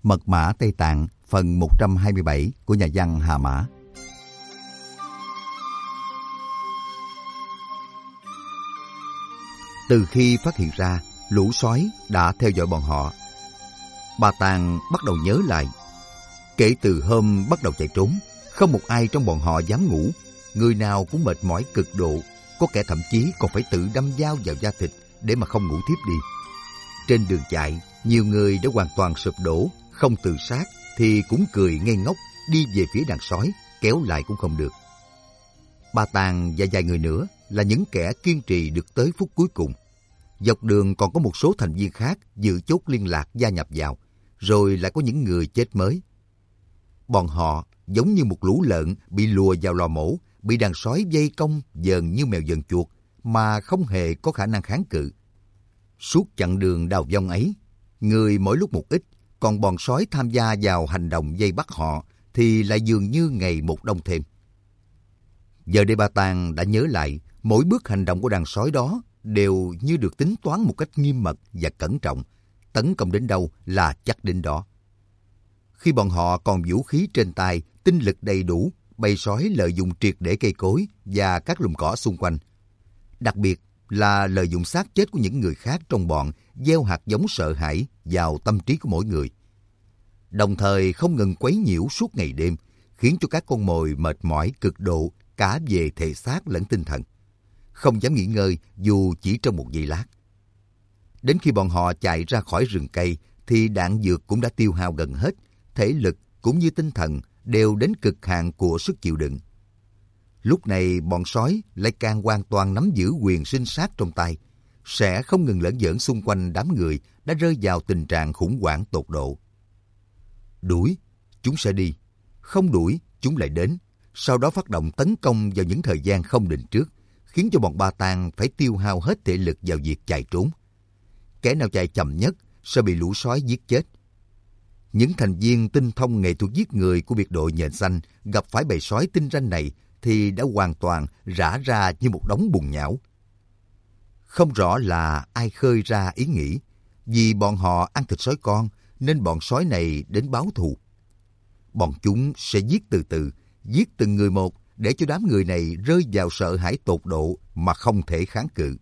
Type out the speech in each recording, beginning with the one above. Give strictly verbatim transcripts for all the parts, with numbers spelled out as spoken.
Mật mã Tây Tạng phần một trăm hai mươi bảy của nhà văn Hà Mã. Từ khi phát hiện ra, lũ sói đã theo dõi bọn họ. Ba Tàng bắt đầu nhớ lại. Kể từ hôm bắt đầu chạy trốn, không một ai trong bọn họ dám ngủ. Người nào cũng mệt mỏi cực độ, có kẻ thậm chí còn phải tự đâm dao vào da thịt để mà không ngủ thiếp đi. Trên đường chạy, nhiều người đã hoàn toàn sụp đổ, không tự sát thì cũng cười ngây ngốc đi về phía đàn sói, kéo lại cũng không được. Ba Tàng và vài người nữa là những kẻ kiên trì được tới phút cuối cùng. Dọc đường còn có một số thành viên khác dự chốt liên lạc gia nhập vào, rồi lại có những người chết mới. Bọn họ giống như một lũ lợn bị lùa vào lò mổ, bị đàn sói vây công dờn như mèo dần chuột mà không hề có khả năng kháng cự. Suốt chặng đường đào vong ấy, người mỗi lúc một ít, còn bọn sói tham gia vào hành động vây bắt họ thì lại dường như ngày một đông thêm. Giờ đây Ba Tàng đã nhớ lại, mỗi bước hành động của đàn sói đó đều như được tính toán một cách nghiêm mật và cẩn trọng, tấn công đến đâu là chắc đến đó. Khi bọn họ còn vũ khí trên tay, tinh lực đầy đủ, bầy sói lợi dụng triệt để cây cối và các lùm cỏ xung quanh. Đặc biệt là lợi dụng xác chết của những người khác trong bọn, gieo hạt giống sợ hãi vào tâm trí của mỗi người. Đồng thời không ngừng quấy nhiễu suốt ngày đêm, khiến cho các con mồi mệt mỏi cực độ cả về thể xác lẫn tinh thần, không dám nghỉ ngơi dù chỉ trong một giây lát. Đến khi bọn họ chạy ra khỏi rừng cây thì đạn dược cũng đã tiêu hao gần hết, thể lực cũng như tinh thần đều đến cực hạn của sức chịu đựng. Lúc này bọn sói lại càng hoàn toàn nắm giữ quyền sinh sát trong tay, sẽ không ngừng lởn vởn xung quanh đám người đã rơi vào tình trạng khủng hoảng tột độ. Đuổi, chúng sẽ đi. Không đuổi, chúng lại đến. Sau đó phát động tấn công vào những thời gian không định trước, khiến cho bọn Ba Tàng phải tiêu hao hết thể lực vào việc chạy trốn. Kẻ nào chạy chậm nhất sẽ bị lũ sói giết chết. Những thành viên tinh thông nghệ thuật giết người của biệt đội Nhện Xanh gặp phải bầy sói tinh ranh này thì đã hoàn toàn rã ra như một đống bùn nhão. Không rõ là ai khơi ra ý nghĩ, vì bọn họ ăn thịt sói con nên bọn sói này đến báo thù. Bọn chúng sẽ giết từ từ, giết từng người một để cho đám người này rơi vào sợ hãi tột độ mà không thể kháng cự.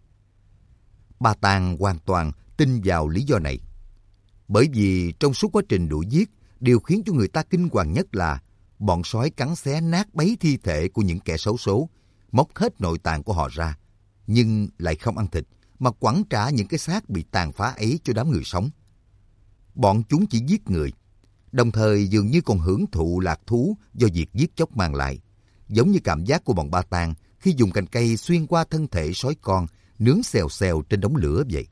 Ba Tàng hoàn toàn tin vào lý do này. Bởi vì trong suốt quá trình đuổi giết, điều khiến cho người ta kinh hoàng nhất là bọn sói cắn xé nát bấy thi thể của những kẻ xấu số, móc hết nội tạng của họ ra, nhưng lại không ăn thịt, mà quẳng trả những cái xác bị tàn phá ấy cho đám người sống. Bọn chúng chỉ giết người, đồng thời dường như còn hưởng thụ lạc thú do việc giết chóc mang lại, giống như cảm giác của bọn Ba Tàng khi dùng cành cây xuyên qua thân thể sói con, nướng xèo xèo trên đống lửa vậy.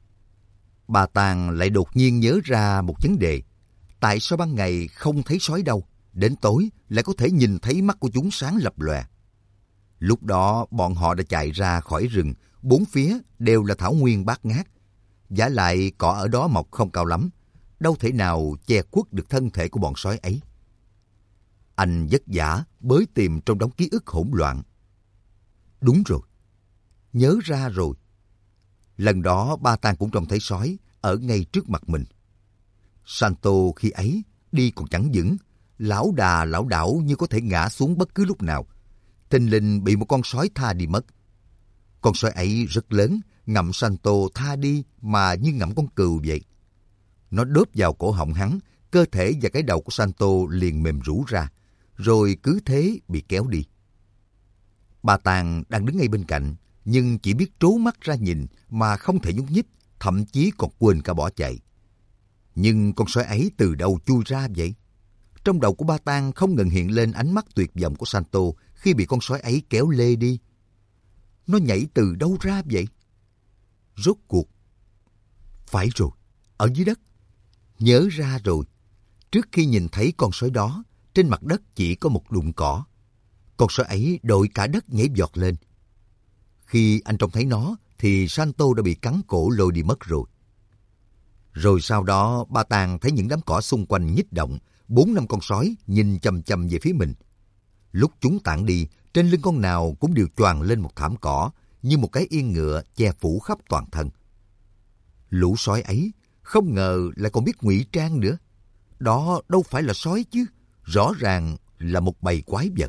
Ba Tàng lại đột nhiên nhớ ra một vấn đề. Tại sao ban ngày không thấy sói đâu, đến tối lại có thể nhìn thấy mắt của chúng sáng lập lòe? Lúc đó bọn họ đã chạy ra khỏi rừng, bốn phía đều là thảo nguyên bát ngát. Vả lại cỏ ở đó mọc không cao lắm, đâu thể nào che khuất được thân thể của bọn sói ấy. Anh vất vả bới tìm trong đống ký ức hỗn loạn. Đúng rồi, nhớ ra rồi. Lần đó Ba Tàng cũng trông thấy sói ở ngay trước mặt mình. Santo khi ấy đi còn chẳng vững, lão đà lão đảo như có thể ngã xuống bất cứ lúc nào. Thình lình bị một con sói tha đi mất. Con sói ấy rất lớn, ngậm Santo tha đi mà như ngậm con cừu vậy. Nó đớp vào cổ họng hắn, cơ thể và cái đầu của Santo liền mềm rũ ra, rồi cứ thế bị kéo đi. Ba Tàng đang đứng ngay bên cạnh, nhưng chỉ biết trố mắt ra nhìn mà không thể nhúc nhích, thậm chí còn quên cả bỏ chạy. Nhưng con sói ấy từ đâu chui ra vậy? Trong đầu của Ba Tàng không ngừng hiện lên ánh mắt tuyệt vọng của Santo khi bị con sói ấy kéo lê đi. Nó nhảy từ đâu ra vậy? Rốt cuộc. Phải rồi, ở dưới đất. Nhớ ra rồi. Trước khi nhìn thấy con sói đó, trên mặt đất chỉ có một đụng cỏ. Con sói ấy đội cả đất nhảy vọt lên. Khi anh trông thấy nó, thì Santo đã bị cắn cổ lôi đi mất rồi. Rồi sau đó, Ba Tàng thấy những đám cỏ xung quanh nhích động, bốn năm con sói nhìn chằm chằm về phía mình. Lúc chúng tản đi, trên lưng con nào cũng đều choàng lên một thảm cỏ, như một cái yên ngựa che phủ khắp toàn thân. Lũ sói ấy không ngờ lại còn biết ngụy trang nữa. Đó đâu phải là sói chứ, rõ ràng là một bầy quái vật.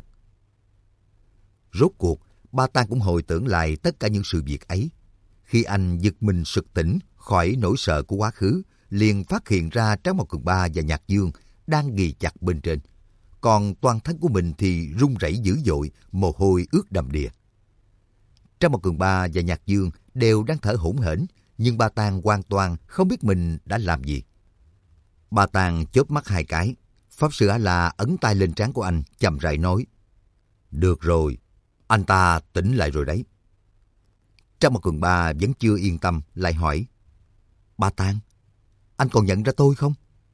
Rốt cuộc, Ba Tang cũng hồi tưởng lại tất cả những sự việc ấy. Khi anh giật mình sực tỉnh khỏi nỗi sợ của quá khứ, liền phát hiện ra Tráng Mao Cường Ba và Nhạc Dương đang ghì chặt bên trên. Còn toàn thân của mình thì run rẩy dữ dội, mồ hôi ướt đầm đìa. Tráng Mao Cường Ba và Nhạc Dương đều đang thở hổn hển, nhưng Ba Tang hoàn toàn không biết mình đã làm gì. Ba Tang chớp mắt hai cái, Pháp Sư A-la ấn tay lên trán của anh, chậm rãi nói: Được rồi, anh ta tỉnh lại rồi đấy. Tráng Mao Cường Ba vẫn chưa yên tâm, lại hỏi: Ba Tang, anh còn nhận ra tôi không?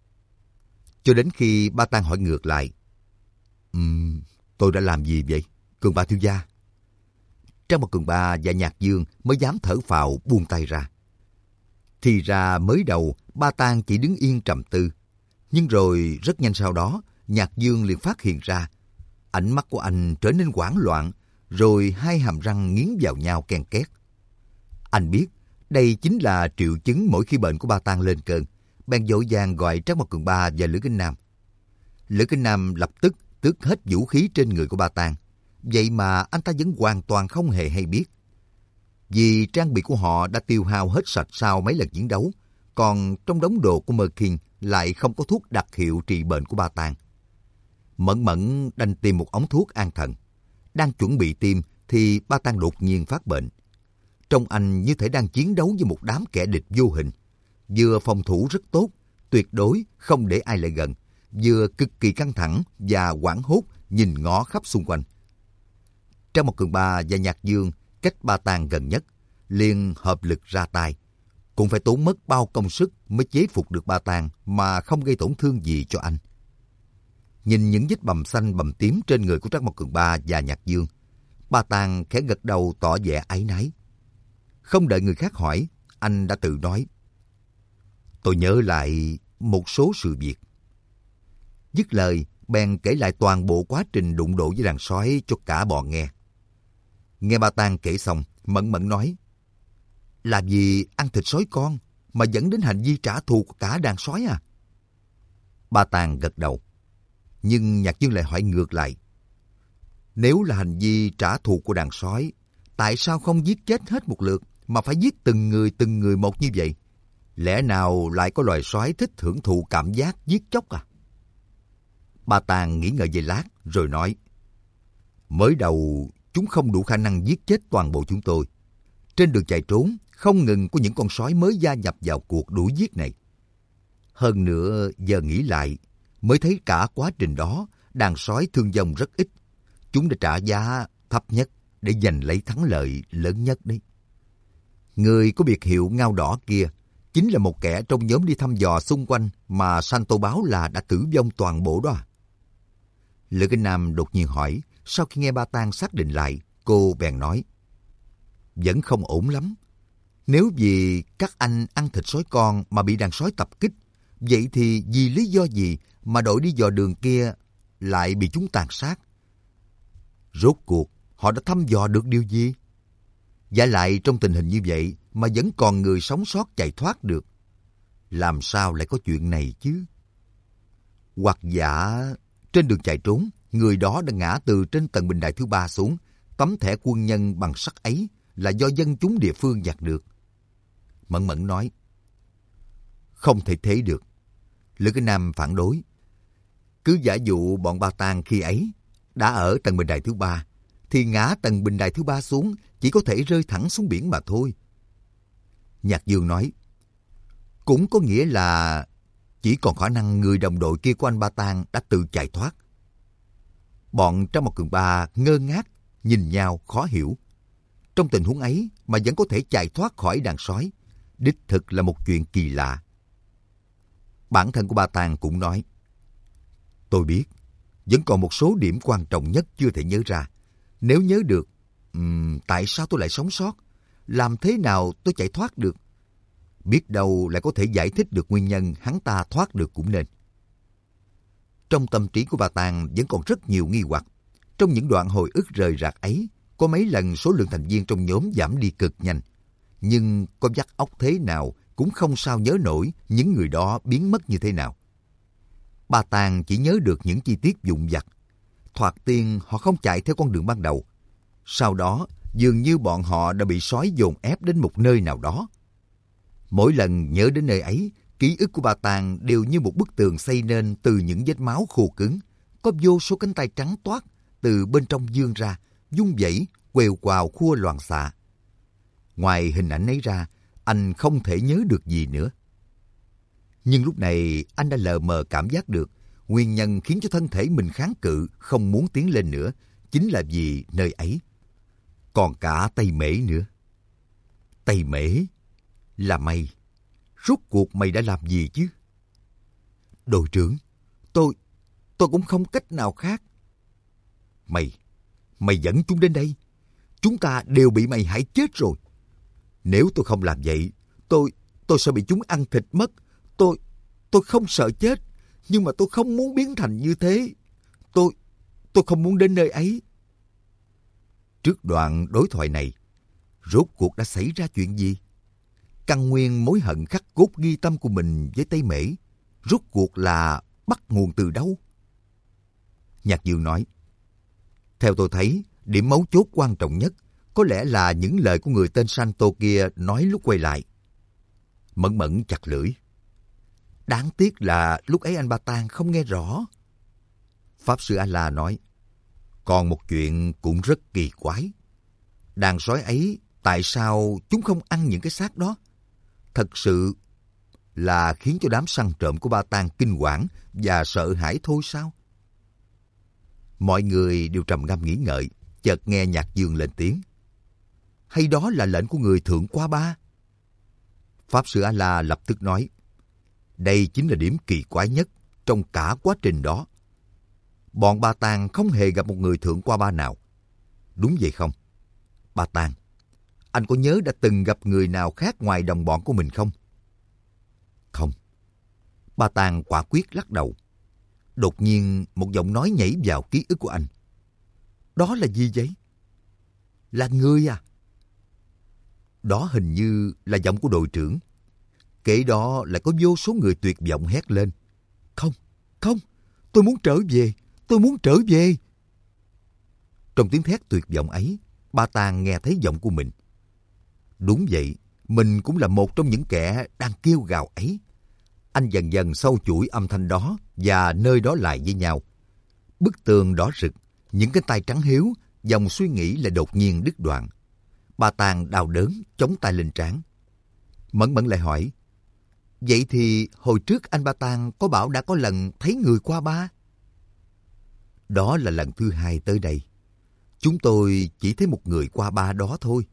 Cho đến khi Ba Tang hỏi ngược lại: Ừm, tôi đã làm gì vậy, Cường Ba thiếu gia? Tráng Mao Cường Ba và Nhạc Dương mới dám thở phào buông tay ra. Thì ra mới đầu Ba Tang chỉ đứng yên trầm tư, nhưng rồi rất nhanh sau đó Nhạc Dương liền phát hiện ra. Ánh mắt của anh trở nên hoảng loạn, rồi hai hàm răng nghiến vào nhau ken két. Anh biết đây chính là triệu chứng mỗi khi bệnh của Ba Tang lên cơn, bèn vội vàng gọi Tráng Mao Cường Ba và Lữ Kinh Nam. Lữ Kinh Nam lập tức tước hết vũ khí trên người của Ba Tang, vậy mà anh ta vẫn hoàn toàn không hề hay biết. Vì trang bị của họ đã tiêu hao hết sạch sau mấy lần chiến đấu, còn trong đống đồ của Mơ Kinh lại không có thuốc đặc hiệu trị bệnh của Ba Tang. Mẫn Mẫn đành tìm một ống thuốc an thần. Đang chuẩn bị tiêm thì Ba Tang đột nhiên phát bệnh. Trông anh như thể đang chiến đấu với một đám kẻ địch vô hình. Vừa phòng thủ rất tốt, tuyệt đối không để ai lại gần, vừa cực kỳ căng thẳng và hoảng hốt nhìn ngó khắp xung quanh. Tráng Mao Cường Ba và Nhạc Dương cách Ba Tang gần nhất, liền hợp lực ra tay. Cũng phải tốn mất bao công sức mới chế phục được Ba Tang mà không gây tổn thương gì cho anh. Nhìn những vết bầm xanh bầm tím trên người của Tráng Mao Cường Ba và Nhạc Dương, Ba Tang khẽ gật đầu tỏ vẻ áy náy. Không đợi người khác hỏi, anh đã tự nói: Tôi nhớ lại một số sự việc. Dứt lời, bèn kể lại toàn bộ quá trình đụng độ với đàn sói cho cả bọn nghe. Nghe Ba Tang kể xong, Mẫn Mẫn nói: Làm gì ăn thịt sói con mà dẫn đến hành vi trả thù của cả đàn sói à? Ba Tang gật đầu. Nhưng Nhạc Dương lại hỏi ngược lại: Nếu là hành vi trả thù của đàn sói, tại sao không giết chết hết một lượt mà phải giết từng người từng người một như vậy? Lẽ nào lại có loài sói thích hưởng thụ cảm giác giết chóc à? Ba Tang nghĩ ngợi giây lát rồi nói: Mới đầu chúng không đủ khả năng giết chết toàn bộ chúng tôi. Trên đường chạy trốn, không ngừng có những con sói mới gia nhập vào cuộc đuổi giết này. Hơn nữa, giờ nghĩ lại, mới thấy cả quá trình đó, đàn sói thương vong rất ít. Chúng đã trả giá thấp nhất để giành lấy thắng lợi lớn nhất đấy. Người có biệt hiệu ngao đỏ kia chính là một kẻ trong nhóm đi thăm dò xung quanh mà Santo báo là đã tử vong toàn bộ đó à? Lữ Kinh Nam đột nhiên hỏi. Sau khi nghe Ba Tang xác định lại, cô bèn nói: Vẫn không ổn lắm. Nếu vì các anh ăn thịt sói con mà bị đàn sói tập kích, vậy thì vì lý do gì mà đội đi dò đường kia lại bị chúng tàn sát? Rốt cuộc, họ đã thăm dò được điều gì? Và lại trong tình hình như vậy mà vẫn còn người sống sót chạy thoát được. Làm sao lại có chuyện này chứ? Hoặc giả trên đường chạy trốn, người đó đã ngã từ trên tầng bình đài thứ ba xuống. Tấm thẻ quân nhân bằng sắt ấy là do dân chúng địa phương nhặt được. Mẫn Mẫn nói: Không thể thế được. Lữ Kinh Nam phản đối: Cứ giả dụ bọn Ba Tang khi ấy đã ở tầng bình đài thứ ba, thì ngã tầng bình đài thứ ba xuống chỉ có thể rơi thẳng xuống biển mà thôi. Nhạc Dương nói: Cũng có nghĩa là chỉ còn khả năng người đồng đội kia của anh Ba Tang đã tự chạy thoát. Bọn Tráng Mao Cường Ba ngơ ngác nhìn nhau khó hiểu. Trong tình huống ấy mà vẫn có thể chạy thoát khỏi đàn sói, đích thực là một chuyện kỳ lạ. Bản thân của Ba Tang cũng nói: Tôi biết, vẫn còn một số điểm quan trọng nhất chưa thể nhớ ra. Nếu nhớ được, um, tại sao tôi lại sống sót? Làm thế nào tôi chạy thoát được? Biết đâu lại có thể giải thích được nguyên nhân hắn ta thoát được cũng nên. Trong tâm trí của Ba Tang vẫn còn rất nhiều nghi hoặc. Trong những đoạn hồi ức rời rạc ấy, có mấy lần số lượng thành viên trong nhóm giảm đi cực nhanh. Nhưng có vắt óc thế nào cũng không sao nhớ nổi những người đó biến mất như thế nào. Ba Tàng chỉ nhớ được những chi tiết vụn vặt. Thoạt tiên họ không chạy theo con đường ban đầu. Sau đó, dường như bọn họ đã bị sói dồn ép đến một nơi nào đó. Mỗi lần nhớ đến nơi ấy, ký ức của Ba Tàng đều như một bức tường xây nên từ những vết máu khô cứng. Có vô số cánh tay trắng toát từ bên trong vươn ra, vung vẩy, quèo quào khua loạn xạ. Ngoài hình ảnh ấy ra, anh không thể nhớ được gì nữa. Nhưng lúc này anh đã lờ mờ cảm giác được nguyên nhân khiến cho thân thể mình kháng cự không muốn tiến lên nữa chính là vì nơi ấy. Còn cả Tây Mễ nữa. Tây Mễ là mày. Rốt cuộc mày đã làm gì chứ? Đội trưởng, tôi, tôi cũng không cách nào khác. Mày, mày dẫn chúng đến đây. Chúng ta đều bị mày hại chết rồi. Nếu tôi không làm vậy, tôi, tôi sẽ bị chúng ăn thịt mất. Tôi, tôi không sợ chết, nhưng mà tôi không muốn biến thành như thế. Tôi, tôi không muốn đến nơi ấy. Trước đoạn đối thoại này, rốt cuộc đã xảy ra chuyện gì? Căn nguyên mối hận khắc cốt ghi tâm của mình với Tây Mễ, rốt cuộc là bắt nguồn từ đâu? Nhạc Dương nói, theo tôi thấy, điểm mấu chốt quan trọng nhất có lẽ là những lời của người tên Santo kia nói lúc quay lại. Mẫn Mẫn chặt lưỡi. Đáng tiếc là lúc ấy anh Ba Tàng không nghe rõ. Pháp sư A-la nói, còn một chuyện cũng rất kỳ quái. Đàn sói ấy, tại sao chúng không ăn những cái xác đó? Thật sự là khiến cho đám săn trộm của Ba Tàng kinh quản và sợ hãi thôi sao? Mọi người đều trầm ngâm nghĩ ngợi, chợt nghe Nhạc Dương lên tiếng. Hay đó là lệnh của người thượng qua ba? Pháp sư A-la lập tức nói, đây chính là điểm kỳ quái nhất trong cả quá trình đó. Bọn Ba Tàng không hề gặp một người thượng qua ba nào. Đúng vậy không? Ba Tàng, anh có nhớ đã từng gặp người nào khác ngoài đồng bọn của mình không? Không. Ba Tàng quả quyết lắc đầu. Đột nhiên một giọng nói nhảy vào ký ức của anh. Đó là gì vậy? Là người à? Đó hình như là giọng của đội trưởng. Kể đó lại có vô số người tuyệt vọng hét lên. Không, không, tôi muốn trở về, tôi muốn trở về. Trong tiếng thét tuyệt vọng ấy, Ba Tàng nghe thấy giọng của mình. Đúng vậy, mình cũng là một trong những kẻ đang kêu gào ấy. Anh dần dần sâu chuỗi âm thanh đó và nơi đó lại với nhau. Bức tường đỏ rực, những cái tay trắng hiếu, dòng suy nghĩ lại đột nhiên đứt đoạn. Ba Tàng đau đớn, chống tay lên trán. Mẫn Mẫn lại hỏi, vậy thì hồi trước anh Ba Tàng có bảo đã có lần thấy người qua ba? Đó là lần thứ hai tới đây. Chúng tôi chỉ thấy một người qua ba đó thôi.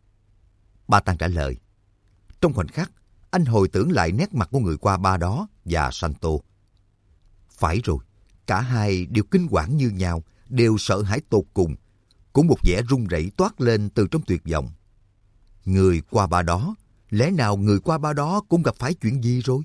Ba Tàng trả lời. Trong khoảnh khắc, anh hồi tưởng lại nét mặt của người qua ba đó và Santo. Phải rồi, cả hai đều kinh quản như nhau, đều sợ hãi tột cùng. Cũng một vẻ run rẩy toát lên từ trong tuyệt vọng. Người qua ba đó, lẽ nào người qua ba đó cũng gặp phải chuyện gì rồi?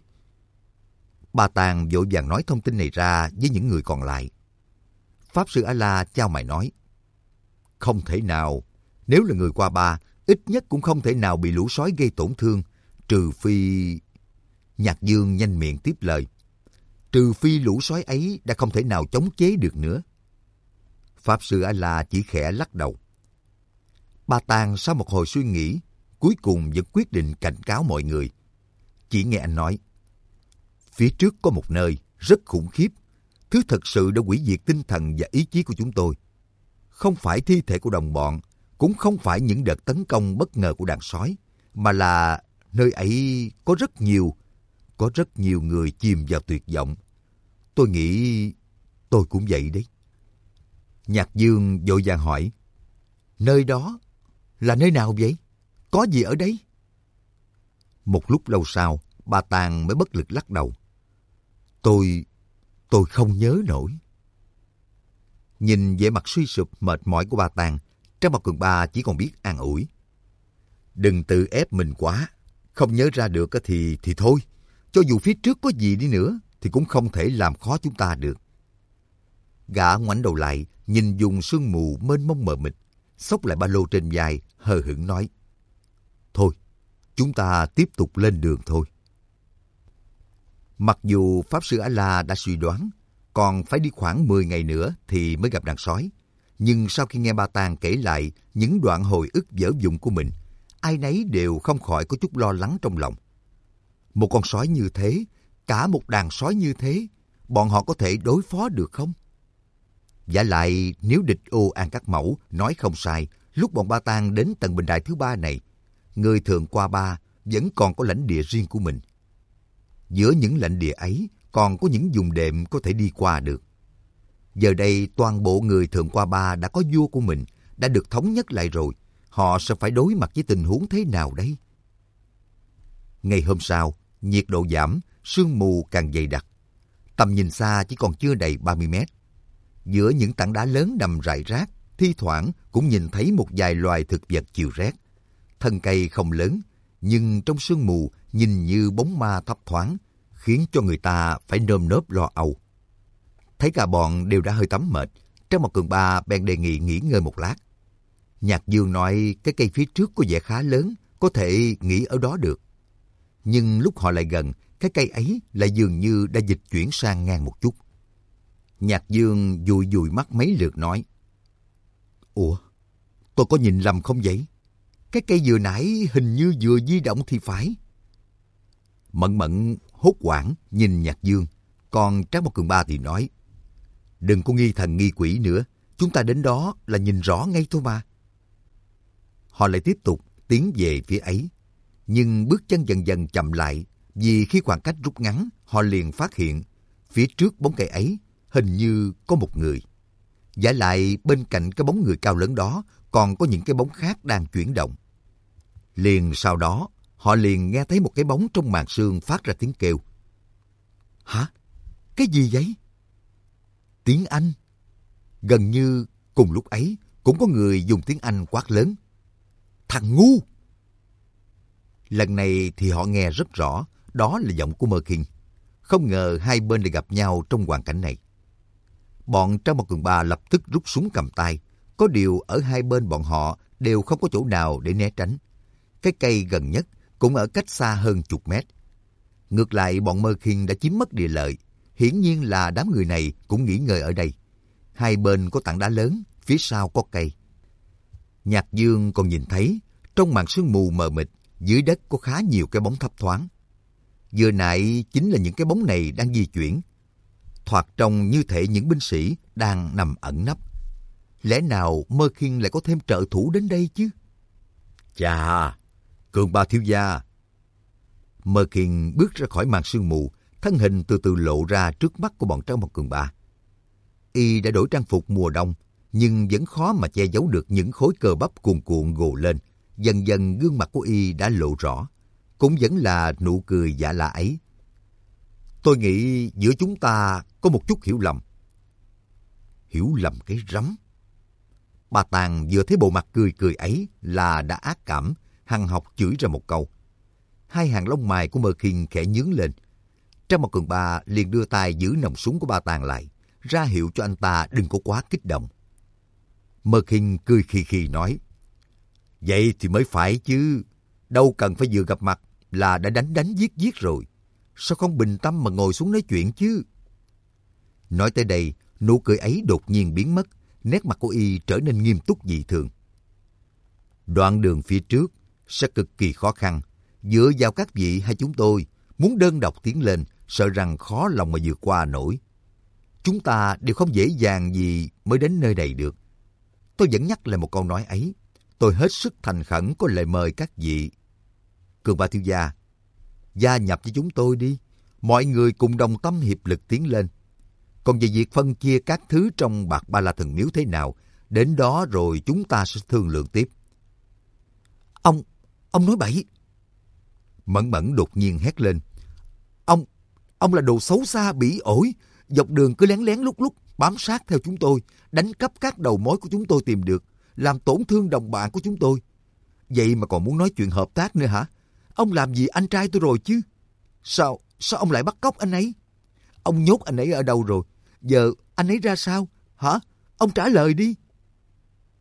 Ba Tàng vội vàng nói thông tin này ra với những người còn lại. Pháp sư A-la chau mày nói, không thể nào, nếu là người qua ba, ít nhất cũng không thể nào bị lũ sói gây tổn thương, trừ phi... Nhạc Dương nhanh miệng tiếp lời, trừ phi lũ sói ấy đã không thể nào chống chế được nữa. Pháp sư A-la chỉ khẽ lắc đầu. Ba Tàng sau một hồi suy nghĩ, cuối cùng vẫn quyết định cảnh cáo mọi người. Chỉ nghe anh nói, phía trước có một nơi rất khủng khiếp, thứ thật sự đã hủy diệt tinh thần và ý chí của chúng tôi. Không phải thi thể của đồng bọn, cũng không phải những đợt tấn công bất ngờ của đàn sói, mà là nơi ấy có rất nhiều, có rất nhiều người chìm vào tuyệt vọng. Tôi nghĩ tôi cũng vậy đấy. Nhạc Dương vội vàng hỏi, nơi đó là nơi nào vậy? Có gì ở đấy? Một lúc lâu sau, Ba Tàng mới bất lực lắc đầu. Tôi, tôi không nhớ nổi. Nhìn vẻ mặt suy sụp mệt mỏi của Ba Tàng, Trang Bảo Cường Ba chỉ còn biết an ủi. Đừng tự ép mình quá, không nhớ ra được thì thì thôi. Cho dù phía trước có gì đi nữa, thì cũng không thể làm khó chúng ta được. Gã ngoảnh đầu lại, nhìn vùng sương mù mênh mông mờ mịt, xốc lại ba lô trên vai, hờ hững nói. Thôi, chúng ta tiếp tục lên đường thôi. Mặc dù Pháp Sư A-la đã suy đoán còn phải đi khoảng mười ngày nữa thì mới gặp đàn sói, nhưng sau khi nghe Ba Tàng kể lại những đoạn hồi ức dở dụng của mình, ai nấy đều không khỏi có chút lo lắng trong lòng. Một con sói như thế, cả một đàn sói như thế, bọn họ có thể đối phó được không? Vả lại, nếu địch ô An Các Mẫu nói không sai, lúc bọn Ba Tàng đến tầng bình đài thứ ba này, người Thượng Qua Ba vẫn còn có lãnh địa riêng của mình. Giữa những lãnh địa ấy còn có những vùng đệm có thể đi qua được. Giờ đây toàn bộ người Thượng Qua Ba đã có vua của mình, đã được thống nhất lại rồi. Họ sẽ phải đối mặt với tình huống thế nào đây? Ngày hôm sau, nhiệt độ giảm, sương mù càng dày đặc. Tầm nhìn xa chỉ còn chưa đầy ba mươi mét. Giữa những tảng đá lớn nằm rải rác, thi thoảng cũng nhìn thấy một vài loài thực vật chịu rét. Thân cây không lớn, nhưng trong sương mù nhìn như bóng ma thấp thoáng, khiến cho người ta phải nơm nớp lo âu. Thấy cả bọn đều đã hơi tắm mệt, Trang Mộc Cường Ba bèn đề nghị nghỉ ngơi một lát. Nhạc Dương nói cái cây phía trước có vẻ khá lớn, có thể nghỉ ở đó được. Nhưng lúc họ lại gần, cái cây ấy lại dường như đã dịch chuyển sang ngang một chút. Nhạc Dương dụi dụi mắt mấy lượt nói: Ủa, tôi có nhìn lầm không vậy? Cái cây vừa nãy hình như vừa di động thì phải. Mẫn Mẫn hốt hoảng nhìn Nhạc Dương, còn Trác Mộc Cường Ba thì nói: Đừng có nghi thần nghi quỷ nữa, chúng ta đến đó là nhìn rõ ngay thôi mà. Họ lại tiếp tục tiến về phía ấy, nhưng bước chân dần dần chậm lại, vì khi khoảng cách rút ngắn, họ liền phát hiện phía trước bóng cây ấy hình như có một người. Vả lại bên cạnh cái bóng người cao lớn đó còn có những cái bóng khác đang chuyển động. Liền sau đó, họ liền nghe thấy một cái bóng trong màn sương phát ra tiếng kêu. Hả? Cái gì vậy? Tiếng Anh. Gần như cùng lúc ấy, cũng có người dùng tiếng Anh quát lớn: Thằng ngu! Lần này thì họ nghe rất rõ, đó là giọng của Mơ Kinh. Không ngờ hai bên lại gặp nhau trong hoàn cảnh này. Bọn Trang Mộc Cường Ba lập tức rút súng cầm tay. Có điều ở hai bên bọn họ đều không có chỗ nào để né tránh. Cái cây gần nhất cũng ở cách xa hơn chục mét. Ngược lại, bọn Mơ Kinh đã chiếm mất địa lợi. Hiển nhiên là đám người này cũng nghỉ ngơi ở đây. Hai bên có tảng đá lớn, phía sau có cây. Nhạc Dương còn nhìn thấy, trong màn sương mù mờ mịt, dưới đất có khá nhiều cái bóng thấp thoáng. Vừa nãy chính là những cái bóng này đang di chuyển. Thoạt trông như thể những binh sĩ đang nằm ẩn nấp. Lẽ nào Mơ Kinh lại có thêm trợ thủ đến đây chứ? Chà, Cường Ba thiếu gia. Mơ Kinh bước ra khỏi màn sương mù, thân hình từ từ lộ ra trước mắt của bọn Trang Mộc Cường Ba. Y đã đổi trang phục mùa đông, nhưng vẫn khó mà che giấu được những khối cơ bắp cuồn cuộn gồ lên. Dần dần gương mặt của Y đã lộ rõ, cũng vẫn là nụ cười giả lạ ấy. Tôi nghĩ giữa chúng ta có một chút hiểu lầm. Hiểu lầm cái rắm. Bà Tàng vừa thấy bộ mặt cười cười ấy là đã ác cảm, hằn học chửi ra một câu. Hai hàng lông mày của Mơ Kinh khẽ nhướng lên. Trang Mộc Cường Ba liền đưa tay giữ nòng súng của Ba Tàng lại, ra hiệu cho anh ta đừng có quá kích động. Mơ Kinh cười khì khì nói: Vậy thì mới phải chứ. Đâu cần phải vừa gặp mặt là đã đánh đánh giết giết rồi. Sao không bình tâm mà ngồi xuống nói chuyện chứ? Nói tới đây, nụ cười ấy đột nhiên biến mất, nét mặt của Y trở nên nghiêm túc dị thường. Đoạn đường phía trước sẽ cực kỳ khó khăn. Dựa vào các vị hay chúng tôi, muốn đơn độc tiến lên, sợ rằng khó lòng mà vượt qua nổi. Chúng ta đều không dễ dàng gì mới đến nơi này được. Tôi vẫn nhắc lại một câu nói ấy. Tôi hết sức thành khẩn có lời mời các vị. Cường Ba thiếu gia, gia nhập với chúng tôi đi. Mọi người cùng đồng tâm hiệp lực tiến lên. Còn về việc phân chia các thứ trong bạc Ba La Thần Miếu thế nào, đến đó rồi chúng ta sẽ thương lượng tiếp. Ông, ông nói bậy. Mẫn Mẫn đột nhiên hét lên. Ông, ông là đồ xấu xa bỉ ổi, dọc đường cứ lén lén lút lút bám sát theo chúng tôi, đánh cắp các đầu mối của chúng tôi tìm được, làm tổn thương đồng bạn của chúng tôi. Vậy mà còn muốn nói chuyện hợp tác nữa hả? Ông làm gì anh trai tôi rồi chứ? Sao, sao ông lại bắt cóc anh ấy? Ông nhốt anh ấy ở đâu rồi? Giờ anh ấy ra sao? Hả? Ông trả lời đi.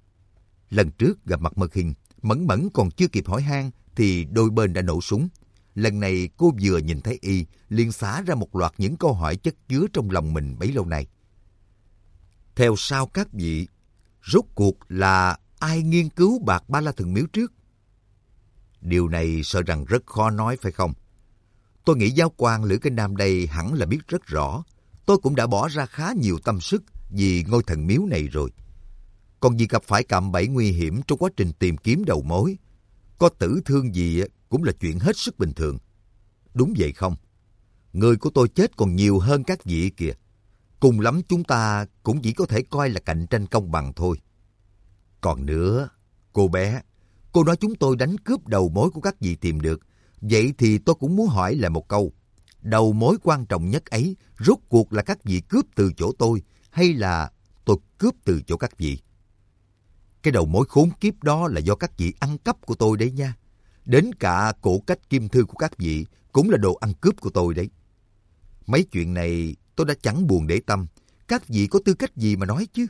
Lần trước gặp mặt Mơ Kinh, Mẫn Mẫn còn chưa kịp hỏi han thì đôi bên đã nổ súng. lần này cô vừa nhìn thấy y, liền xả ra một loạt những câu hỏi chất chứa trong lòng mình bấy lâu nay. Theo sao các vị, rốt cuộc là ai nghiên cứu bạc Ba La Thần Miếu trước? Điều này sợ rằng rất khó nói phải không? Tôi nghĩ giáo quan Lữ Kinh Nam đây hẳn là biết rất rõ. Tôi cũng đã bỏ ra khá nhiều tâm sức vì ngôi thần miếu này rồi. Còn vì gặp phải cạm bẫy nguy hiểm trong quá trình tìm kiếm đầu mối, có tử thương gì cũng là chuyện hết sức bình thường. Đúng vậy không? Người của tôi chết còn nhiều hơn các vị kìa. Cùng lắm chúng ta cũng chỉ có thể coi là cạnh tranh công bằng thôi. Còn nữa, cô bé, cô nói chúng tôi đánh cướp đầu mối của các vị tìm được. Vậy thì tôi cũng muốn hỏi lại một câu. Đầu mối quan trọng nhất ấy, rốt cuộc là các vị cướp từ chỗ tôi, hay là tôi cướp từ chỗ các vị? Cái đầu mối khốn kiếp đó là do các vị ăn cắp của tôi đấy nha. Đến cả cổ cách kim thư của các vị cũng là đồ ăn cướp của tôi đấy. Mấy chuyện này tôi đã chẳng buồn để tâm. Các vị có tư cách gì mà nói chứ?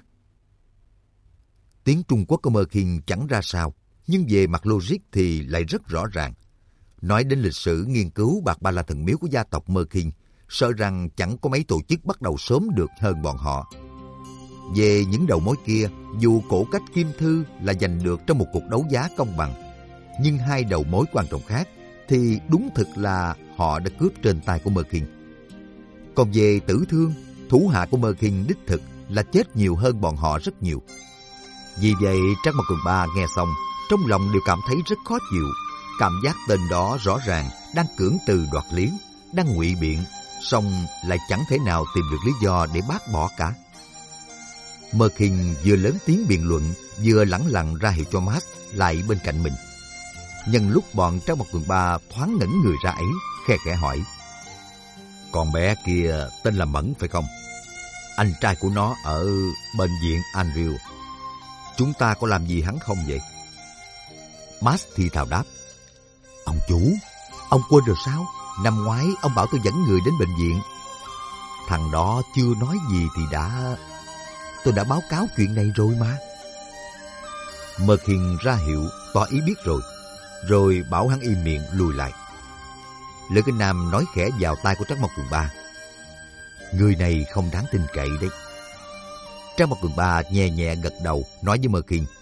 Tiếng Trung Quốc của Mơ Khiên chẳng ra sao, nhưng về mặt logic thì lại rất rõ ràng. Nói đến lịch sử nghiên cứu bạc Ba La Thần Miếu của gia tộc Mơ Khiên, sợ rằng chẳng có mấy tổ chức bắt đầu sớm được hơn bọn họ. Về những đầu mối kia, dù cổ cách kim thư là giành được trong một cuộc đấu giá công bằng, nhưng hai đầu mối quan trọng khác thì đúng thực là họ đã cướp trên tay của Mơ Khiên. Còn về tử thương, thủ hạ của Mơ Khiên đích thực là chết nhiều hơn bọn họ rất nhiều. Vì vậy, Trác Mộc Cường Ba nghe xong, trong lòng đều cảm thấy rất khó chịu. Cảm giác tên đó rõ ràng đang cưỡng từ đoạt lý, đang ngụy biện, song lại chẳng thể nào tìm được lý do để bác bỏ cả. Mơ Khiên vừa lớn tiếng biện luận, vừa lẳng lặng ra hiệu cho Max lại bên cạnh mình. Nhân lúc bọn Trác Mộc Cường Ba thoáng ngẩn người ra ấy, khe khẽ hỏi: con bé kia tên là Mẫn phải không? Anh trai của nó ở bệnh viện Andrew. Chúng ta có làm gì hắn không vậy? Max thì thào đáp: ông chủ, ông quên rồi sao? Năm ngoái ông bảo tôi dẫn người đến bệnh viện. Thằng đó chưa nói gì thì đã... Tôi đã báo cáo chuyện này rồi mà. Mơ Khiên ra hiệu tỏ ý biết rồi, rồi bảo hắn im miệng lùi lại. Lữ Kinh Nam nói khẽ vào tai của Trác Mộc Cường Ba: người này không đáng tin cậy đấy. Trác Mộc Cường Ba nhẹ nhẹ gật đầu, nói với Mơ Khiên: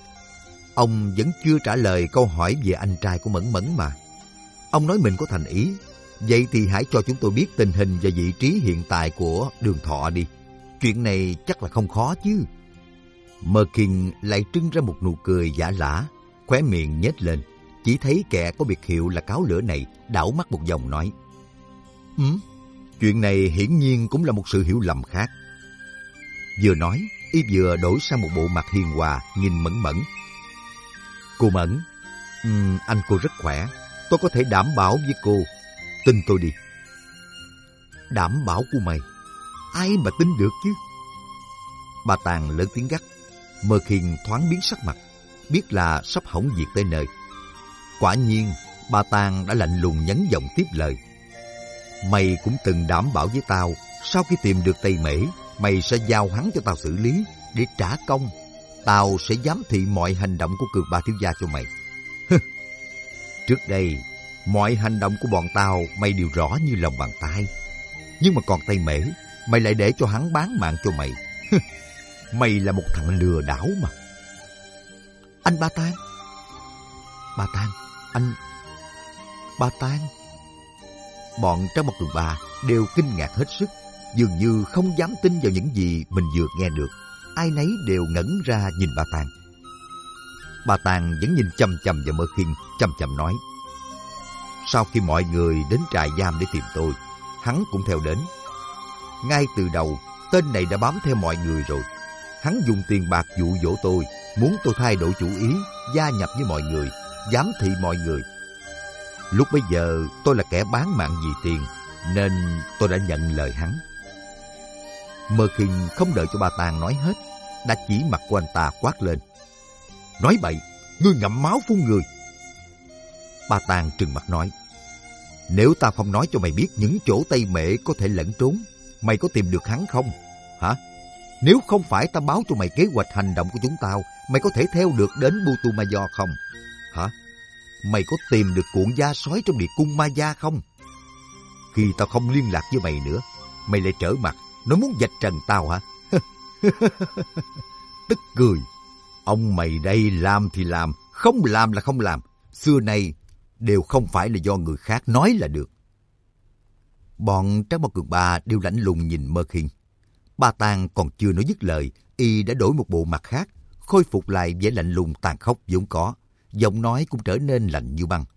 ông vẫn chưa trả lời câu hỏi về anh trai của Mẫn Mẫn mà. Ông nói mình có thành ý, vậy thì hãy cho chúng tôi biết tình hình và vị trí hiện tại của Đường Thọ đi. Chuyện này chắc là không khó chứ. Mơ Khiên lại trưng ra một nụ cười giả lả, khóe miệng nhếch lên. Chỉ thấy kẻ có biệt hiệu là cáo lửa này đảo mắt một vòng nói: ừ, chuyện này hiển nhiên cũng là một sự hiểu lầm khác. Vừa nói, y vừa đổi sang một bộ mặt hiền hòa nhìn Mẫn Mẫn. Cô Mẫn, um, anh cô rất khỏe. Tôi có thể đảm bảo với cô. Tin tôi đi. Đảm bảo của mày? Ai mà tin được chứ? Bà Tàng lớn tiếng gắt. Mơ Khiên thoáng biến sắc mặt, biết là sắp hỏng việc tới nơi. Quả nhiên, bà Tàng đã lạnh lùng nhấn giọng tiếp lời: mày cũng từng đảm bảo với tao, sau khi tìm được Tây Mễ, mày sẽ giao hắn cho tao xử lý để trả công. Tao sẽ giám thị mọi hành động của Cường Ba thiếu gia cho mày. Trước đây, mọi hành động của bọn tao mày đều rõ như lòng bàn tay. Nhưng mà còn Tây Mễ, mày lại để cho hắn bán mạng cho mày. Mày là một thằng lừa đảo mà. Anh Ba Tang. Ba Tang, anh... Ba Tang. Bọn Trác Mộc Cường Ba đều kinh ngạc hết sức, dường như không dám tin vào những gì mình vừa nghe được. Ai nấy đều ngẩn ra nhìn bà Tàng. Bà Tàng vẫn nhìn chằm chằm vào Mơ Khiên, chằm chằm nói: sau khi mọi người đến trại giam để tìm tôi, hắn cũng theo đến. Ngay từ đầu, tên này đã bám theo mọi người rồi. Hắn dùng tiền bạc dụ dỗ tôi, muốn tôi thay đổi chủ ý, gia nhập với mọi người, giám thị mọi người. Lúc bấy giờ tôi là kẻ bán mạng vì tiền, nên tôi đã nhận lời hắn. Mơ Khiên không đợi cho bà Tàng nói hết, đã chỉ mặt của anh ta quát lên: nói bậy, ngươi ngậm máu phun người. Bà Tàng trừng mặt nói: nếu ta không nói cho mày biết những chỗ Tây Mễ có thể lẫn trốn, mày có tìm được hắn không? Hả? Nếu không phải ta báo cho mày kế hoạch hành động của chúng tao, mày có thể theo được đến Putumayo không? Hả? mày có tìm được cuộn da sói trong địa cung ma gia không? Khi tao không liên lạc với mày nữa, mày lại trở mặt, nói muốn vạch trần tao hả? Tức cười. Ông mày đây làm thì làm, không làm là không làm. Xưa nay đều không phải là do người khác nói là được. Bọn Trác Mao Cường Ba đều lạnh lùng nhìn Mơ Khiên. Ba Tàng còn chưa nói dứt lời, y đã đổi một bộ mặt khác, khôi phục lại vẻ lạnh lùng tàn khốc vốn có, giọng nói cũng trở nên lạnh như băng.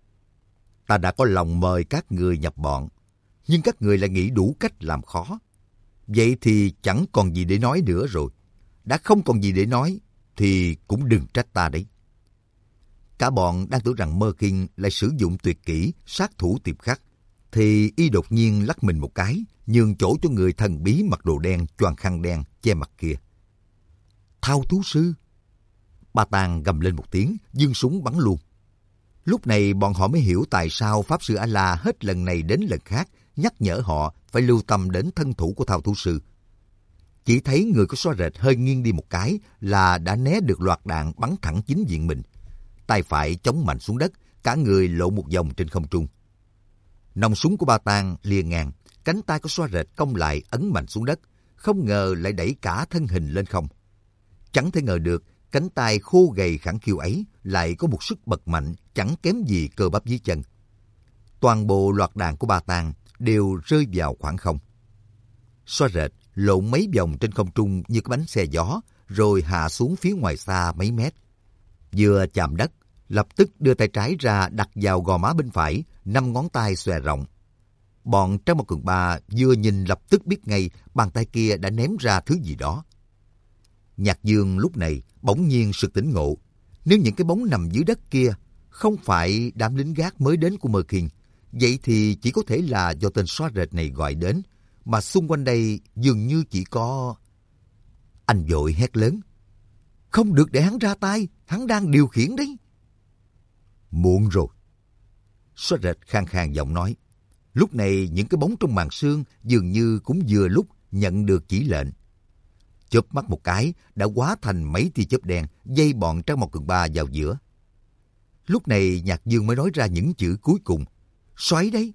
Ta đã có lòng mời các người nhập bọn, nhưng các người lại nghĩ đủ cách làm khó. Vậy thì chẳng còn gì để nói nữa rồi. Đã không còn gì để nói, thì cũng đừng trách ta đấy. Cả bọn đang tưởng rằng Mơ Khiên lại sử dụng tuyệt kỹ sát thủ tiệp khắc, thì y đột nhiên lắc mình một cái, nhường chỗ cho người thần bí mặc đồ đen choàng khăn đen che mặt kia. Thao thú sư! Ba Tàng gầm lên một tiếng, giương súng bắn luôn. Lúc này bọn họ mới hiểu tại sao Pháp Sư A-La hết lần này đến lần khác nhắc nhở họ phải lưu tâm đến thân thủ của thao thú sư. Chỉ thấy người của xóa rệt hơi nghiêng đi một cái là đã né được loạt đạn bắn thẳng chính diện mình. Tay phải chống mạnh xuống đất, cả người lộ một vòng trên không trung. Nòng súng của Ba Tàng lìa ngang, cánh tay của xóa rệt cong lại ấn mạnh xuống đất, không ngờ lại đẩy cả thân hình lên không. Chẳng thể ngờ được, cánh tay khô gầy khẳng khiu ấy lại có một sức bật mạnh chẳng kém gì cơ bắp dưới chân. Toàn bộ loạt đạn của Ba Tàng đều rơi vào khoảng không. Xóa rệt lộn mấy vòng trên không trung như cái bánh xe gió, rồi hạ xuống phía ngoài xa mấy mét. Vừa chạm đất, lập tức đưa tay trái ra đặt vào gò má bên phải, năm ngón tay xòe rộng. Bọn Trác Mao Cường Ba vừa nhìn lập tức biết ngay bàn tay kia đã ném ra thứ gì đó. Nhạc Dương lúc này bỗng nhiên sực tỉnh ngộ. Nếu những cái bóng nằm dưới đất kia không phải đám lính gác mới đến của Mơ Khiên, vậy thì chỉ có thể là do tên xóa rệt này gọi đến, mà xung quanh đây dường như chỉ có... Anh vội hét lớn. Không được để hắn ra tay, hắn đang điều khiển đấy. Muộn rồi. Xóa rệt khang khang giọng nói. Lúc này những cái bóng trong màn sương dường như cũng vừa lúc nhận được chỉ lệnh. Chớp mắt một cái đã hóa thành mấy tia chớp đen dây bọn Trác Mao Cường Ba vào giữa. Lúc này Nhạc Dương mới nói ra những chữ cuối cùng. Sói đấy.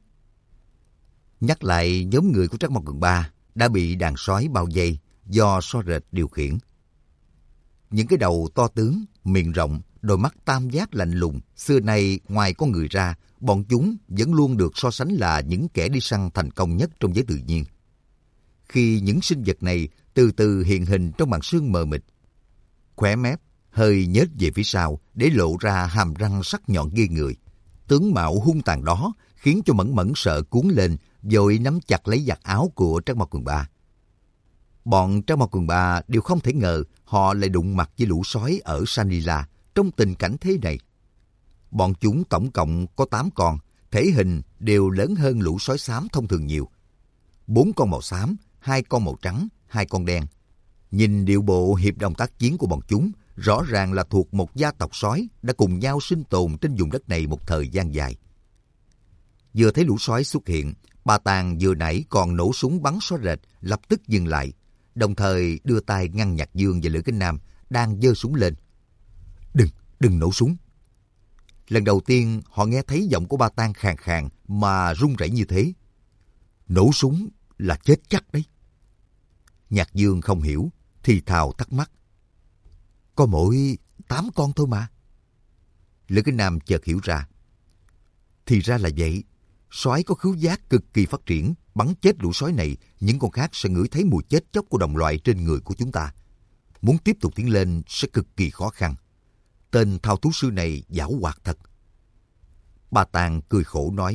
Nhắc lại nhóm người của Trác Mao Cường Ba đã bị đàn sói bao vây do xóa rệt điều khiển. Những cái đầu to tướng, miệng rộng, đôi mắt tam giác lạnh lùng, xưa nay ngoài con người ra, bọn chúng vẫn luôn được so sánh là những kẻ đi săn thành công nhất trong giới tự nhiên. Khi những sinh vật này từ từ hiện hình trong màn sương mờ mịt, khóe mép hơi nhếch về phía sau để lộ ra hàm răng sắc nhọn ghê người. Tướng mạo hung tàn đó khiến cho Mẫn Mẫn sợ cuốn lên, vội nắm chặt lấy vạt áo của Trác Mao Cường Ba. Bọn Trác Mao Cường Ba đều không thể ngờ họ lại đụng mặt với lũ sói ở Sanila trong tình cảnh thế này. Bọn chúng tổng cộng có tám con, thể hình đều lớn hơn lũ sói xám thông thường nhiều. Bốn con màu xám, hai con màu trắng, hai con đen. Nhìn điệu bộ hiệp đồng tác chiến của bọn chúng, rõ ràng là thuộc một gia tộc sói đã cùng nhau sinh tồn trên vùng đất này một thời gian dài. Vừa thấy lũ sói xuất hiện, Ba Tàng vừa nãy còn nổ súng bắn xóa rệt, lập tức dừng lại, đồng thời đưa tay ngăn Nhạc Dương và Lữ Kính Nam đang giơ súng lên. Đừng, đừng nổ súng. Lần đầu tiên họ nghe thấy giọng của Ba Tàng khàn khàn mà run rẩy như thế. Nổ súng là chết chắc đấy. Nhạc Dương không hiểu, thì thào thắc mắc. Có mỗi tám con thôi mà. Lữ Kính Nam chợt hiểu ra. Thì ra là vậy. Sói có khứu giác cực kỳ phát triển, bắn chết lũ sói này, những con khác sẽ ngửi thấy mùi chết chóc của đồng loại trên người của chúng ta. Muốn tiếp tục tiến lên sẽ cực kỳ khó khăn. Tên thao thú sư này giảo hoạt thật. Ba Tàng cười khổ nói.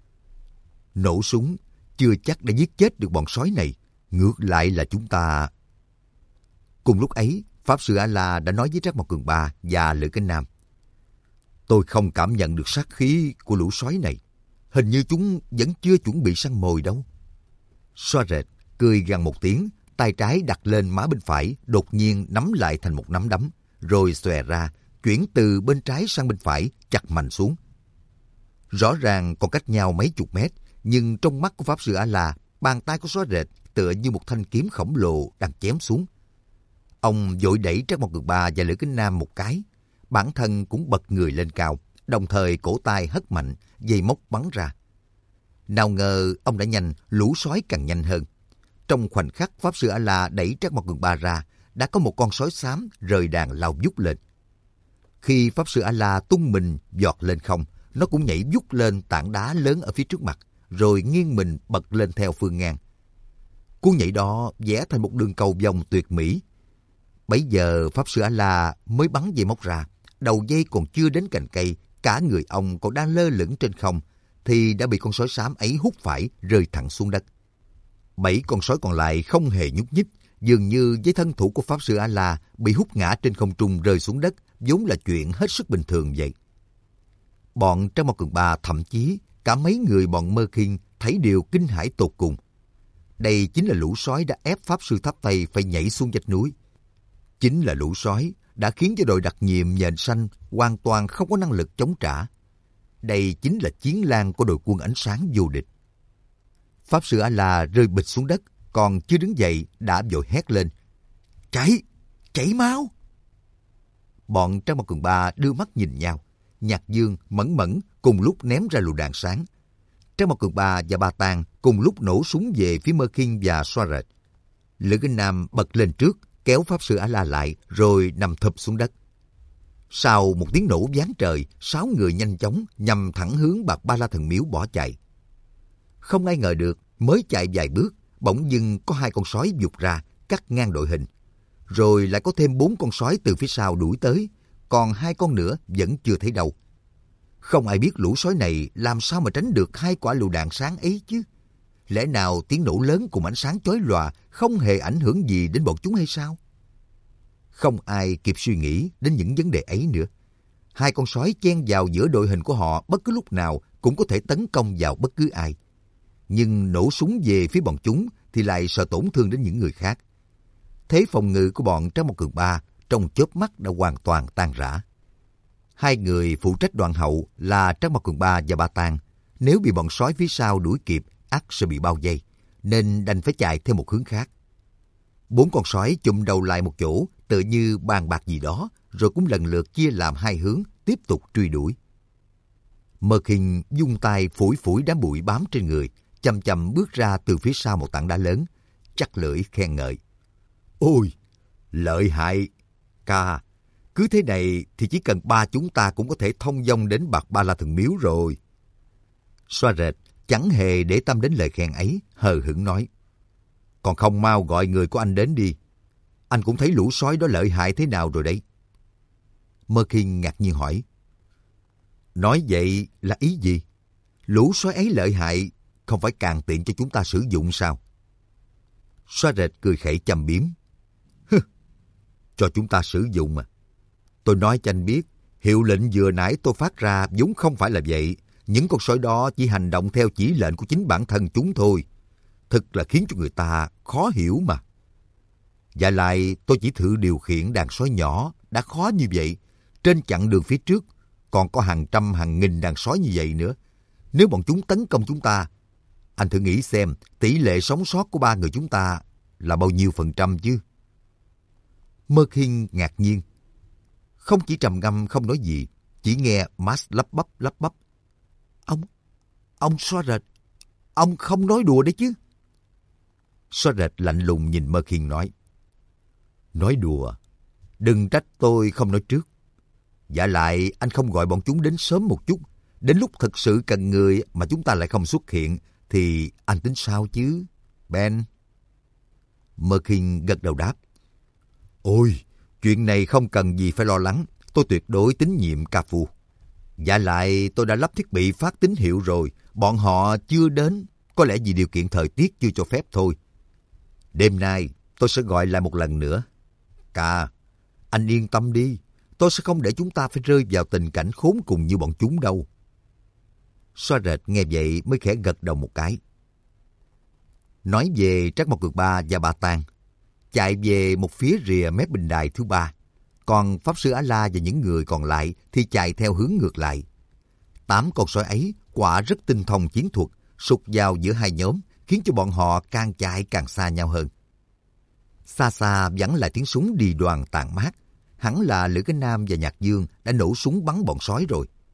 Nổ súng chưa chắc đã giết chết được bọn sói này, ngược lại là chúng ta... Cùng lúc ấy, Pháp Sư A-La đã nói với Trác Mao Cường Ba và Lữ Kính Nam. Tôi không cảm nhận được sát khí của lũ sói này. Hình như chúng vẫn chưa chuẩn bị săn mồi đâu. Xóa rệt cười gằn một tiếng, tay trái đặt lên má bên phải, đột nhiên nắm lại thành một nắm đấm, rồi xòe ra, chuyển từ bên trái sang bên phải, chặt mạnh xuống. Rõ ràng còn cách nhau mấy chục mét, nhưng trong mắt của Pháp Sư A-La, bàn tay của xóa rệt tựa như một thanh kiếm khổng lồ đang chém xuống. Ông vội đẩy Trác Mao Cường Ba và Lữ Kính Nam một cái, bản thân cũng bật người lên cao, đồng thời cổ tay hất mạnh, dây móc bắn ra. Nào ngờ ông đã nhanh, lũ sói càng nhanh hơn. Trong khoảnh khắc Pháp Sư A-la đẩy Trác Mao Cường Ba ra, đã có một con sói xám rời đàn lao vút lên. Khi Pháp Sư A-la tung mình giọt lên không, nó cũng nhảy vút lên tảng đá lớn ở phía trước mặt, rồi nghiêng mình bật lên theo phương ngang. Cú nhảy đó vẽ thành một đường cầu vòng tuyệt mỹ. Bấy giờ Pháp Sư A-la mới bắn dây móc ra, đầu dây còn chưa đến cành cây, cả người ông còn đang lơ lửng trên không, thì đã bị con sói xám ấy hút phải, rơi thẳng xuống đất. Bảy con sói còn lại không hề nhúc nhích, dường như với thân thủ của Pháp Sư A-la bị hút ngã trên không trung rơi xuống đất, vốn là chuyện hết sức bình thường vậy. Bọn Trác Mao Cường Ba, thậm chí cả mấy người bọn Mơ Khiên thấy điều kinh hãi tột cùng. Đây chính là lũ sói đã ép Pháp Sư Tháp Tây phải nhảy xuống vách núi. Chính là lũ sói đã khiến cho đội đặc nhiệm nhện xanh hoàn toàn không có năng lực chống trả. Đây chính là chiến lang của đội quân ánh sáng vô địch. Pháp Sư A-la rơi bịch xuống đất, còn chưa đứng dậy đã vội hét lên: Chạy! Chạy mau! Bọn Trác Mao Cường Ba đưa mắt nhìn nhau. Nhạc Dương, Mẫn Mẫn cùng lúc ném ra lựu đạn sáng. Trác Mao Cường Ba và Ba Tàng cùng lúc nổ súng về phía Mơ Khiên và Xoa Rệt. Lữ Kinh Nam bật lên trước, kéo Pháp Sư A-la lại, rồi nằm thụp xuống đất. Sau một tiếng nổ vang trời, sáu người nhanh chóng nhằm thẳng hướng Bạc Ba La Thần Miếu bỏ chạy. Không ai ngờ được, mới chạy vài bước, bỗng dưng có hai con sói vụt ra, cắt ngang đội hình. Rồi lại có thêm bốn con sói từ phía sau đuổi tới, còn hai con nữa vẫn chưa thấy đâu. Không ai biết lũ sói này làm sao mà tránh được hai quả lựu đạn sáng ấy chứ. Lẽ nào tiếng nổ lớn cùng ánh sáng chói lòa không hề ảnh hưởng gì đến bọn chúng hay sao? Không ai kịp suy nghĩ đến những vấn đề ấy nữa. Hai con sói chen vào giữa đội hình của họ, bất cứ lúc nào cũng có thể tấn công vào bất cứ ai. Nhưng nổ súng về phía bọn chúng thì lại sợ tổn thương đến những người khác. Thế phòng ngự của bọn Trác Mao Cường Ba trong chớp mắt đã hoàn toàn tan rã. Hai người phụ trách đoạn hậu là Trác Mao Cường Ba và Ba Tàng, nếu bị bọn sói phía sau đuổi kịp, ắt sẽ bị bao vây, nên đành phải chạy theo một hướng khác. Bốn con sói chụm đầu lại một chỗ, tựa như bàn bạc gì đó, rồi cũng lần lượt chia làm hai hướng, tiếp tục truy đuổi. Mơ Khiên dung tay phủi phủi đám bụi bám trên người, chậm chậm bước ra từ phía sau một tảng đá lớn, chắc lưỡi khen ngợi: Ôi, lợi hại! Ca, cứ thế này thì chỉ cần ba chúng ta cũng có thể thông dong đến Bạc Ba La Thần Miếu rồi. Xoa Rệt chẳng hề để tâm đến lời khen ấy, hờ hững nói: Còn không mau gọi người của anh đến đi. Anh cũng thấy lũ sói đó lợi hại thế nào rồi đấy. Mơ Khiên ngạc nhiên hỏi: Nói vậy là ý gì? Lũ sói ấy lợi hại, không phải càng tiện cho chúng ta sử dụng sao? Xoa Rệt cười khẩy châm biếm: Hừ, cho chúng ta sử dụng mà. Tôi nói cho anh biết, hiệu lệnh vừa nãy tôi phát ra vốn không phải là vậy. Những con sói đó chỉ hành động theo chỉ lệnh của chính bản thân chúng thôi. Thật là khiến cho người ta khó hiểu mà. Và lại tôi chỉ thử điều khiển đàn sói nhỏ đã khó như vậy. Trên chặng đường phía trước còn có hàng trăm hàng nghìn đàn sói như vậy nữa. Nếu bọn chúng tấn công chúng ta, anh thử nghĩ xem tỷ lệ sống sót của ba người chúng ta là bao nhiêu phần trăm chứ? Mơ Khiên ngạc nhiên. Không chỉ trầm ngâm không nói gì, chỉ nghe Max lắp bắp lắp bắp: Ông, ông Xoa Rệt, ông không nói đùa đấy chứ? Xoa Rệt lạnh lùng nhìn Mơ Khiên nói: Nói đùa? Đừng trách tôi không nói trước. Dạ lại anh không gọi bọn chúng đến sớm một chút, đến lúc thực sự cần người mà chúng ta lại không xuất hiện, thì anh tính sao chứ, Ben? Mơ Khiên gật đầu đáp: Ôi, chuyện này không cần gì phải lo lắng, tôi tuyệt đối tín nhiệm Ca Phu. Dạ lại tôi đã lắp thiết bị phát tín hiệu rồi, bọn họ chưa đến, có lẽ vì điều kiện thời tiết chưa cho phép thôi. Đêm nay tôi sẽ gọi lại một lần nữa. Ca, anh yên tâm đi, tôi sẽ không để chúng ta phải rơi vào tình cảnh khốn cùng như bọn chúng đâu. Xoa Rệt nghe vậy mới khẽ gật đầu một cái. Nói về Trác Mao Cường Ba và Ba Tàng, chạy về một phía rìa mép bình đài thứ ba, còn Pháp Sư A-la và những người còn lại thì chạy theo hướng ngược lại. Tám con sói ấy quả rất tinh thông chiến thuật, sục vào giữa hai nhóm, khiến cho bọn họ càng chạy càng xa nhau hơn. Xa xa vẳng lại tiếng súng đi đoàn tàn mát, hẳn là Lữ Cái Nam và Nhạc Dương đã nổ súng bắn bọn sói rồi.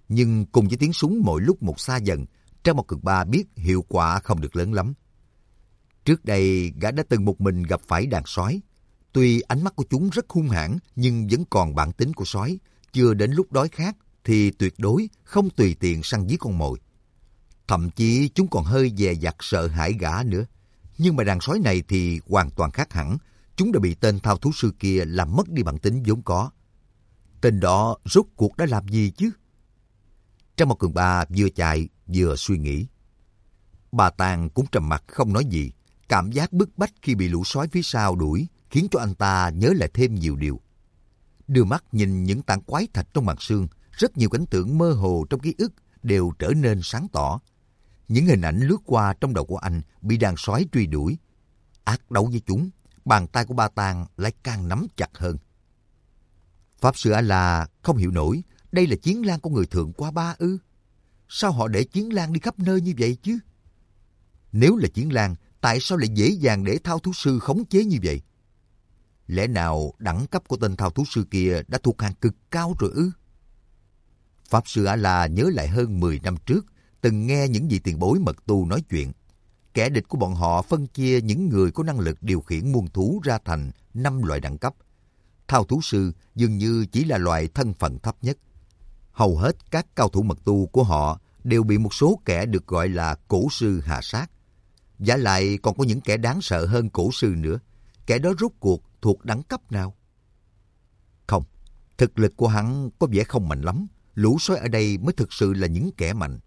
Nhưng cùng với tiếng súng mỗi lúc một xa dần, Trang Mao Cường Ba biết hiệu quả không được lớn lắm. Trước đây, gã đã từng một mình gặp phải đàn sói. Tuy ánh mắt của chúng rất hung hãn, nhưng vẫn còn bản tính của sói. Chưa đến lúc đói khát, thì tuyệt đối không tùy tiện săn giết con mồi. Thậm chí chúng còn hơi dè dặt sợ hãi gã nữa. Nhưng mà đàn sói này thì hoàn toàn khác hẳn. Chúng đã bị tên thao thú sư kia làm mất đi bản tính vốn có. Tên đó rốt cuộc đã làm gì chứ? Trang Mao Cường Ba vừa chạy vừa suy nghĩ. Bà Tàng cũng trầm mặc không nói gì. Cảm giác bức bách khi bị lũ sói phía sau đuổi khiến cho anh ta nhớ lại thêm nhiều điều. Đưa mắt nhìn những tảng quái thạch trong màn sương, rất nhiều cảnh tượng mơ hồ trong ký ức đều trở nên sáng tỏ. Những hình ảnh lướt qua trong đầu của anh bị đàn sói truy đuổi. Ác đấu với chúng, bàn tay của Ba Tàng lại càng nắm chặt hơn. Pháp sư A-la không hiểu nổi, đây là chiến lang của người Thượng Qua Ba ư? Sao họ để chiến lang đi khắp nơi như vậy chứ? Nếu là chiến lang, tại sao lại dễ dàng để thao thú sư khống chế như vậy? Lẽ nào đẳng cấp của tên thao thú sư kia đã thuộc hàng cực cao rồi ư? Pháp sư A-la nhớ lại hơn mười năm trước, từng nghe những vị tiền bối mật tu nói chuyện. Kẻ địch của bọn họ phân chia những người có năng lực điều khiển muôn thú ra thành năm loại đẳng cấp. Thao thú sư dường như chỉ là loại thân phận thấp nhất. Hầu hết các cao thủ mật tu của họ đều bị một số kẻ được gọi là cổ sư hạ sát. Vả lại còn có những kẻ đáng sợ hơn cổ sư nữa. Kẻ đó rốt cuộc thuộc đẳng cấp nào? Không, thực lực của hắn có vẻ không mạnh lắm. Lũ sói ở đây mới thực sự là những kẻ mạnh.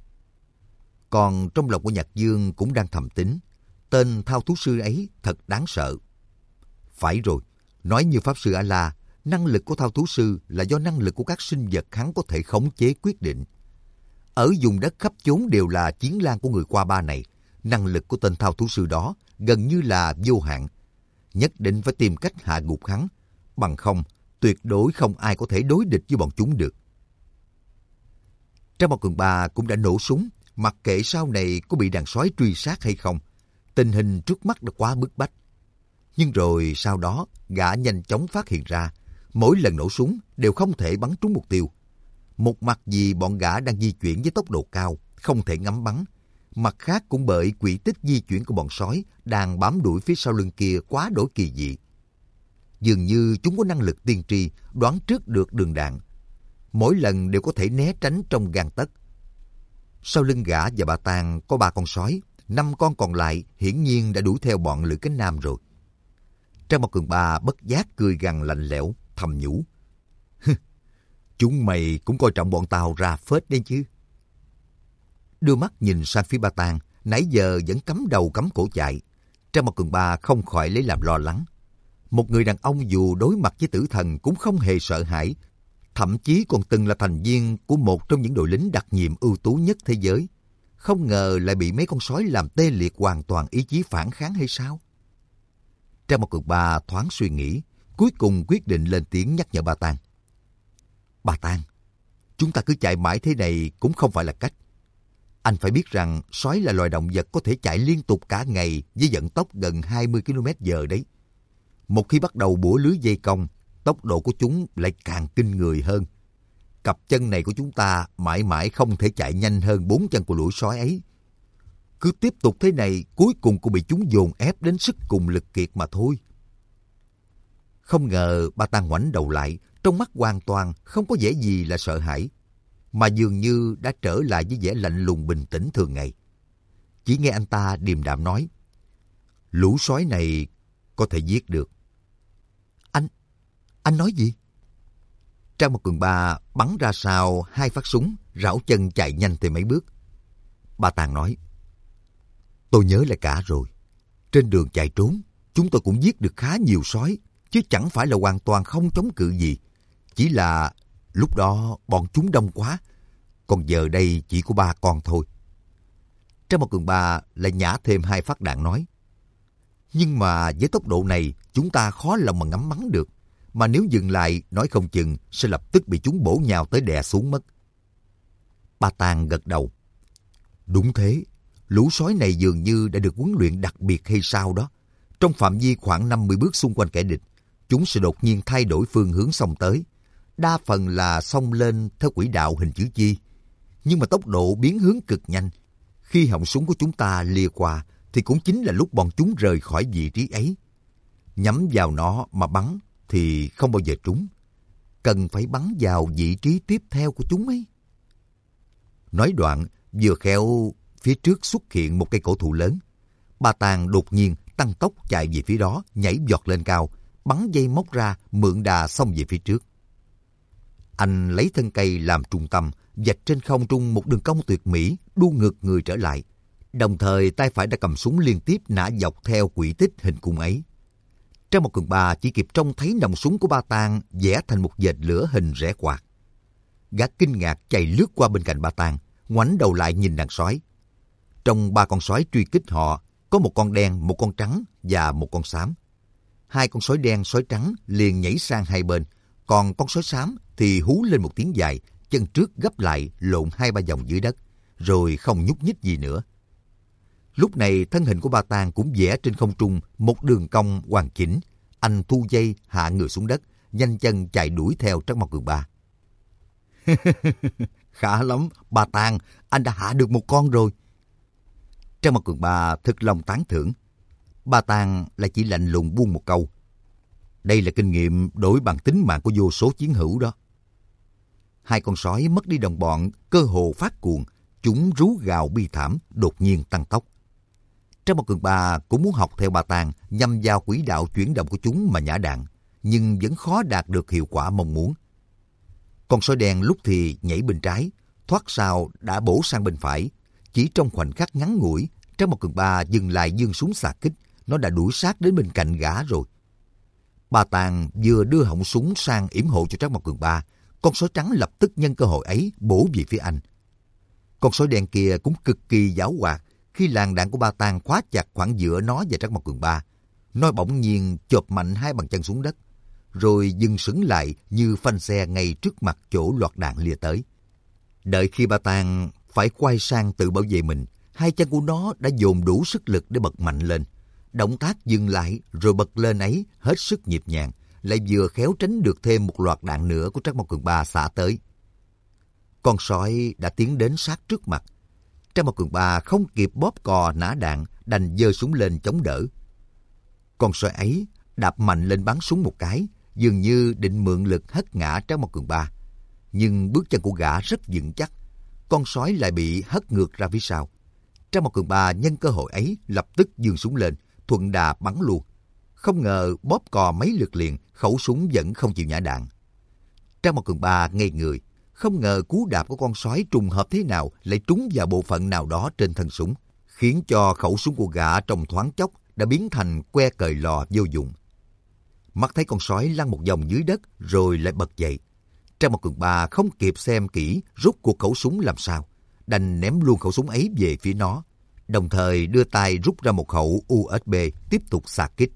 Còn trong lòng của Nhạc Dương cũng đang thầm tính. Tên thao thú sư ấy thật đáng sợ. Phải rồi, nói như Pháp sư A-la, năng lực của thao thú sư là do năng lực của các sinh vật hắn có thể khống chế quyết định. Ở vùng đất khắp chốn đều là chiến lang của người Qua Ba này. Năng lực của tên thao thú sư đó gần như là vô hạn. Nhất định phải tìm cách hạ gục hắn. Bằng không, tuyệt đối không ai có thể đối địch với bọn chúng được. Trang Mao Cường Ba cũng đã nổ súng, mặc kệ sau này có bị đàn sói truy sát hay không. Tình hình trước mắt đã quá bức bách. Nhưng rồi sau đó, gã nhanh chóng phát hiện ra, mỗi lần nổ súng đều không thể bắn trúng mục tiêu. Một mặt vì bọn gã đang di chuyển với tốc độ cao, không thể ngắm bắn. Mặt khác cũng bởi quỹ tích di chuyển của bọn sói đang bám đuổi phía sau lưng kia quá đổi kỳ dị. Dường như chúng có năng lực tiên tri đoán trước được đường đạn. Mỗi lần đều có thể né tránh trong gang tấc. Sau lưng gã và bà Tàng có ba con sói, năm con còn lại hiển nhiên đã đuổi theo bọn Lữ Cánh Nam rồi. Trang Mao Cường Ba bất giác cười gằn lạnh lẽo, thầm nhủ. Chúng mày cũng coi trọng bọn tao ra phết đấy chứ. Đưa mắt nhìn sang phía Ba Tàng, nãy giờ vẫn cắm đầu cắm cổ chạy. Trang Mao Cường Ba không khỏi lấy làm lo lắng. Một người đàn ông dù đối mặt với tử thần cũng không hề sợ hãi, thậm chí còn từng là thành viên của một trong những đội lính đặc nhiệm ưu tú nhất thế giới. Không ngờ lại bị mấy con sói làm tê liệt hoàn toàn ý chí phản kháng hay sao? Trang Mao Cường Ba thoáng suy nghĩ, cuối cùng quyết định lên tiếng nhắc nhở Ba Tàng. Ba Tàng, chúng ta cứ chạy mãi thế này cũng không phải là cách. Anh phải biết rằng sói là loài động vật có thể chạy liên tục cả ngày với vận tốc gần hai mươi ki lô mét giờ đấy. Một khi bắt đầu bủa lưới dây cong, tốc độ của chúng lại càng kinh người hơn. Cặp chân này của chúng ta mãi mãi không thể chạy nhanh hơn bốn chân của lũ sói ấy. Cứ tiếp tục thế này, cuối cùng cũng bị chúng dồn ép đến sức cùng lực kiệt mà thôi. Không ngờ Ba Tàng ngoảnh đầu lại, trong mắt hoàn toàn không có vẻ gì là sợ hãi, mà dường như đã trở lại với vẻ lạnh lùng bình tĩnh thường ngày. Chỉ nghe anh ta điềm đạm nói, lũ sói này có thể giết được. Anh, anh nói gì? Trang Mao Cường Ba bắn ra sau hai phát súng, rảo chân chạy nhanh thêm mấy bước. Ba Tàng nói, tôi nhớ lại cả rồi. Trên đường chạy trốn, chúng tôi cũng giết được khá nhiều sói, chứ chẳng phải là hoàn toàn không chống cự gì. Chỉ là lúc đó bọn chúng đông quá, còn giờ đây chỉ có ba con thôi. Trang Mao Cường Ba lại nhả thêm hai phát đạn nói, nhưng mà với tốc độ này chúng ta khó lòng mà ngắm bắn được, mà nếu dừng lại nói không chừng sẽ lập tức bị chúng bổ nhào tới đè xuống mất. Ba Tàng gật đầu. Đúng thế, lũ sói này dường như đã được huấn luyện đặc biệt hay sao đó. Trong phạm vi khoảng năm mươi bước xung quanh kẻ địch, chúng sẽ đột nhiên thay đổi phương hướng xông tới. đa phần là xông lên theo quỹ đạo hình chữ chi, nhưng mà tốc độ biến hướng cực nhanh. Khi họng súng của chúng ta lìa qua thì cũng chính là lúc bọn chúng rời khỏi vị trí ấy. Nhắm vào nó mà bắn thì không bao giờ trúng. Cần phải bắn vào vị trí tiếp theo của chúng ấy. Nói đoạn, vừa khéo phía trước xuất hiện một cây cổ thụ lớn. Ba Tàng đột nhiên tăng tốc chạy về phía đó, nhảy vọt lên cao, bắn dây móc ra, mượn đà xông về phía trước. Anh lấy thân cây làm trung tâm, vạch trên không trung một đường cong tuyệt mỹ, đu ngược người trở lại. Đồng thời tay phải đã cầm súng liên tiếp nã dọc theo quỹ tích hình cung ấy. Trang một Cường Ba chỉ kịp trông thấy nòng súng của Ba Tàng vẽ thành một vệt lửa hình rẽ quạt. Gã kinh ngạc chạy lướt qua bên cạnh Ba Tàng, ngoảnh đầu lại nhìn đàn sói. Trong ba con sói truy kích họ, có một con đen, một con trắng và một con xám. Hai con sói đen, sói trắng liền nhảy sang hai bên, còn con sói xám thì hú lên một tiếng dài, chân trước gấp lại lộn hai ba vòng dưới đất, rồi không nhúc nhích gì nữa. Lúc này thân hình của Ba Tàng cũng vẽ trên không trung một đường cong hoàn chỉnh. Anh thu dây hạ người xuống đất, nhanh chân chạy đuổi theo Trắc Mộc Cường Ba. Khá lắm, Ba Tàng, anh đã hạ được một con rồi. Trắc Mộc Cường Ba thực lòng tán thưởng. Ba Tàng lại chỉ lạnh lùng buông một câu. Đây là kinh nghiệm đổi bằng tính mạng của vô số chiến hữu đó. Hai con sói mất đi đồng bọn, cơ hồ phát cuồng, chúng rú gào bi thảm, đột nhiên tăng tốc. Trắc Mộc Cường Ba cũng muốn học theo Ba Tàng nhằm vào quỹ đạo chuyển động của chúng mà nhả đạn, nhưng vẫn khó đạt được hiệu quả mong muốn. Con sói đen lúc thì nhảy bên trái, thoát sau đã bổ sang bên phải. Chỉ trong khoảnh khắc ngắn ngủi, Trắc Mộc Cường Ba dừng lại giương súng xạ kích, nó đã đuổi sát đến bên cạnh gã rồi. Ba Tàng vừa đưa họng súng sang yểm hộ cho Trắc Mộc Cường Ba, con sói trắng lập tức nhân cơ hội ấy bổ về phía anh. Con sói đen kia cũng cực kỳ giảo hoạt. Khi làn đạn của Ba Tàng khóa chặt khoảng giữa nó và Trắc Mộc Cường Ba, nó bỗng nhiên chộp mạnh hai bàn chân xuống đất, rồi dừng sững lại như phanh xe ngay trước mặt chỗ loạt đạn lìa tới. Đợi khi Ba Tàng phải quay sang tự bảo vệ mình, hai chân của nó đã dồn đủ sức lực để bật mạnh lên. Động tác dừng lại rồi bật lên ấy hết sức nhịp nhàng, lại vừa khéo tránh được thêm một loạt đạn nữa của Trắc Mộc Cường Ba xả tới. Con sói đã tiến đến sát trước mặt. Trắc Mộc Cường Ba không kịp bóp cò nã đạn, đành giơ súng lên chống đỡ. Con sói ấy đạp mạnh lên bắn súng một cái, dường như định mượn lực hất ngã Trắc Mộc Cường Ba. Nhưng bước chân của gã rất vững chắc, con sói lại bị hất ngược ra phía sau. Trắc Mộc Cường Ba nhân cơ hội ấy lập tức giương súng lên, thuận đà bắn luôn. Không ngờ bóp cò mấy lượt liền, khẩu súng vẫn không chịu nhả đạn. Trắc Mộc Cường Ba ngây người, không ngờ cú đạp của con sói trùng hợp thế nào lại trúng vào bộ phận nào đó trên thân súng, khiến cho khẩu súng của gã trong thoáng chốc đã biến thành que cời lò vô dụng. Mắt thấy con sói lăn một vòng dưới đất rồi lại bật dậy. Trắc Mộc Cường Ba không kịp xem kỹ rút cuộc khẩu súng làm sao, đành ném luôn khẩu súng ấy về phía nó, đồng thời đưa tay rút ra một khẩu u ét bê tiếp tục xạ kích.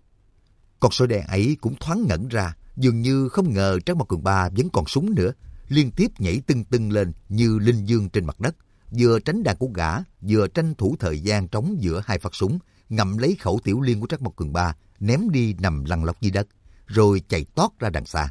Con sói đen ấy cũng thoáng ngẩn ra, dường như không ngờ Trắc Mộc Cường Ba vẫn còn súng nữa, liên tiếp nhảy tưng tưng lên như linh dương trên mặt đất, vừa tránh đạn của gã, vừa tranh thủ thời gian trống giữa hai phát súng, ngậm lấy khẩu tiểu liên của Trắc Mộc Cường Ba, ném đi nằm lăn lóc dưới đất, rồi chạy tót ra đằng xa.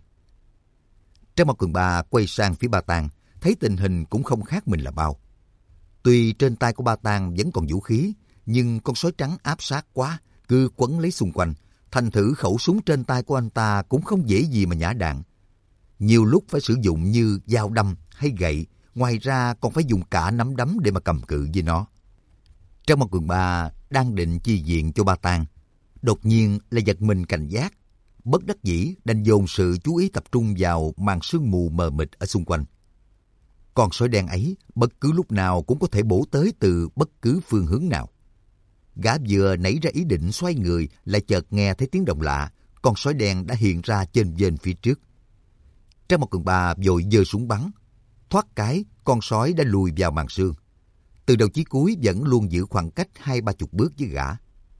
Trắc Mộc Cường Ba quay sang phía Ba Tàng, thấy tình hình cũng không khác mình là bao. Tuy trên tay của Ba Tàng vẫn còn vũ khí, nhưng con sói trắng áp sát quá, cứ quấn lấy xung quanh, thành thử khẩu súng trên tay của anh ta cũng không dễ gì mà nhả đạn. Nhiều lúc phải sử dụng như dao đâm hay gậy, ngoài ra còn phải dùng cả nắm đấm để mà cầm cự với nó. Trắc Mộc Cường Ba đang định chi viện cho Ba Tàng, đột nhiên lại giật mình cảnh giác, bất đắc dĩ đành dồn sự chú ý tập trung vào màn sương mù mờ mịt ở xung quanh. Con sói đen ấy bất cứ lúc nào cũng có thể bổ tới từ bất cứ phương hướng nào. Gã vừa nảy ra ý định xoay người, lại chợt nghe thấy tiếng động lạ, con sói đen đã hiện ra chênh vênh phía trước. Trắc Mộc Cường Ba vội giơ súng bắn, thoát cái con sói đã lùi vào màn sương. Từ đầu chí cuối vẫn luôn giữ khoảng cách hai ba chục bước với gã.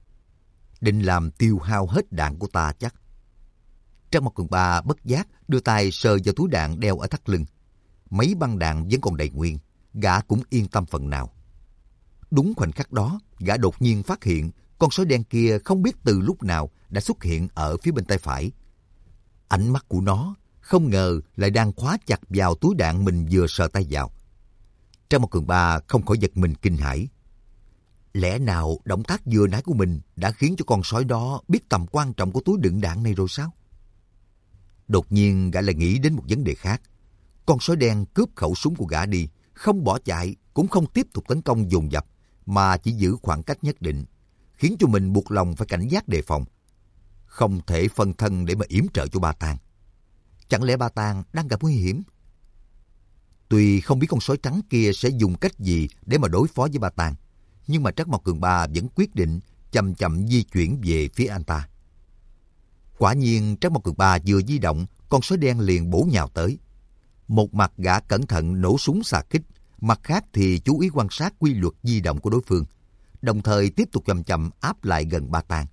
Định làm tiêu hao hết đạn của ta chắc. Trắc Mộc Cường Ba bất giác đưa tay sờ vào túi đạn đeo ở thắt lưng. Mấy băng đạn vẫn còn đầy nguyên, gã cũng yên tâm phần nào. Đúng khoảnh khắc đó, gã đột nhiên phát hiện con sói đen kia không biết từ lúc nào đã xuất hiện ở phía bên tay phải. Ánh mắt của nó không ngờ lại đang khóa chặt vào túi đạn mình vừa sờ tay vào. Trang một Cường Ba không khỏi giật mình kinh hãi. Lẽ nào động tác vừa nãy của mình đã khiến cho con sói đó biết tầm quan trọng của túi đựng đạn này rồi sao? Đột nhiên gã lại nghĩ đến một vấn đề khác. Con sói đen cướp khẩu súng của gã đi, không bỏ chạy, cũng không tiếp tục tấn công dồn dập, mà chỉ giữ khoảng cách nhất định, khiến cho mình buộc lòng phải cảnh giác đề phòng. Không thể phân thân để mà yểm trợ cho Ba Tàng. Chẳng lẽ Ba Tàng đang gặp nguy hiểm? Tuy không biết con sói trắng kia sẽ dùng cách gì để mà đối phó với Ba Tàng, nhưng mà Trắc Mộc Cường Ba vẫn quyết định chậm chậm di chuyển về phía anh ta. Quả nhiên Trắc Mộc Cường Ba vừa di động, con sói đen liền bổ nhào tới. Một mặt gã cẩn thận nổ súng xạ kích, mặt khác thì chú ý quan sát quy luật di động của đối phương, đồng thời tiếp tục chậm chậm áp lại gần Ba Tàng.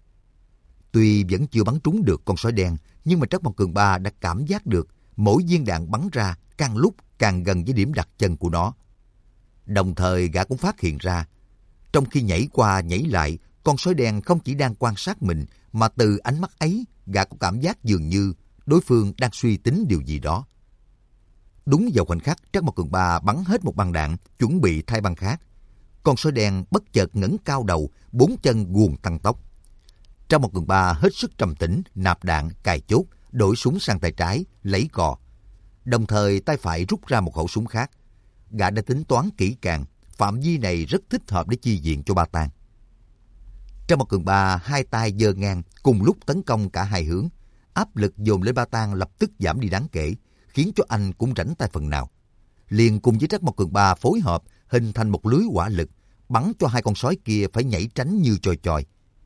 Tuy vẫn chưa bắn trúng được con sói đen, nhưng mà Trắc Mộc Cường Ba đã cảm giác được mỗi viên đạn bắn ra càng lúc càng gần với điểm đặt chân của nó. Đồng thời gã cũng phát hiện ra, trong khi nhảy qua nhảy lại, con sói đen không chỉ đang quan sát mình, mà từ ánh mắt ấy, gã có cảm giác dường như đối phương đang suy tính điều gì đó. Đúng vào khoảnh khắc Trắc Mộc Cường Ba bắn hết một băng đạn, chuẩn bị thay băng khác, con sói đen bất chợt ngẩng cao đầu, bốn chân guồng tăng tốc. Trắc Mộc Cường Ba hết sức trầm tĩnh, nạp đạn, cài chốt, đổi súng sang tay trái, lấy cò. Đồng thời tay phải rút ra một khẩu súng khác. Gã đã tính toán kỹ càng, phạm vi này rất thích hợp để chi viện cho Ba Tàng. Trắc Mộc Cường Ba hai tay giơ ngang, cùng lúc tấn công cả hai hướng. Áp lực dồn lên Ba Tàng lập tức giảm đi đáng kể, khiến cho anh cũng rảnh tay phần nào. Liền cùng với Trắc Mộc Cường Ba phối hợp, hình thành một lưới hỏa lực, bắn cho hai con sói kia phải nhảy tránh như choi choi.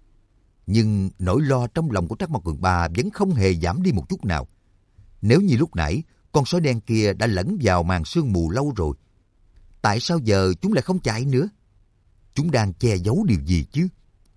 Nhưng nỗi lo trong lòng của Trắc Mộc Cường Ba vẫn không hề giảm đi một chút nào. Nếu như lúc nãy, con sói đen kia đã lẫn vào màn sương mù lâu rồi, tại sao giờ chúng lại không chạy nữa? Chúng đang che giấu điều gì chứ?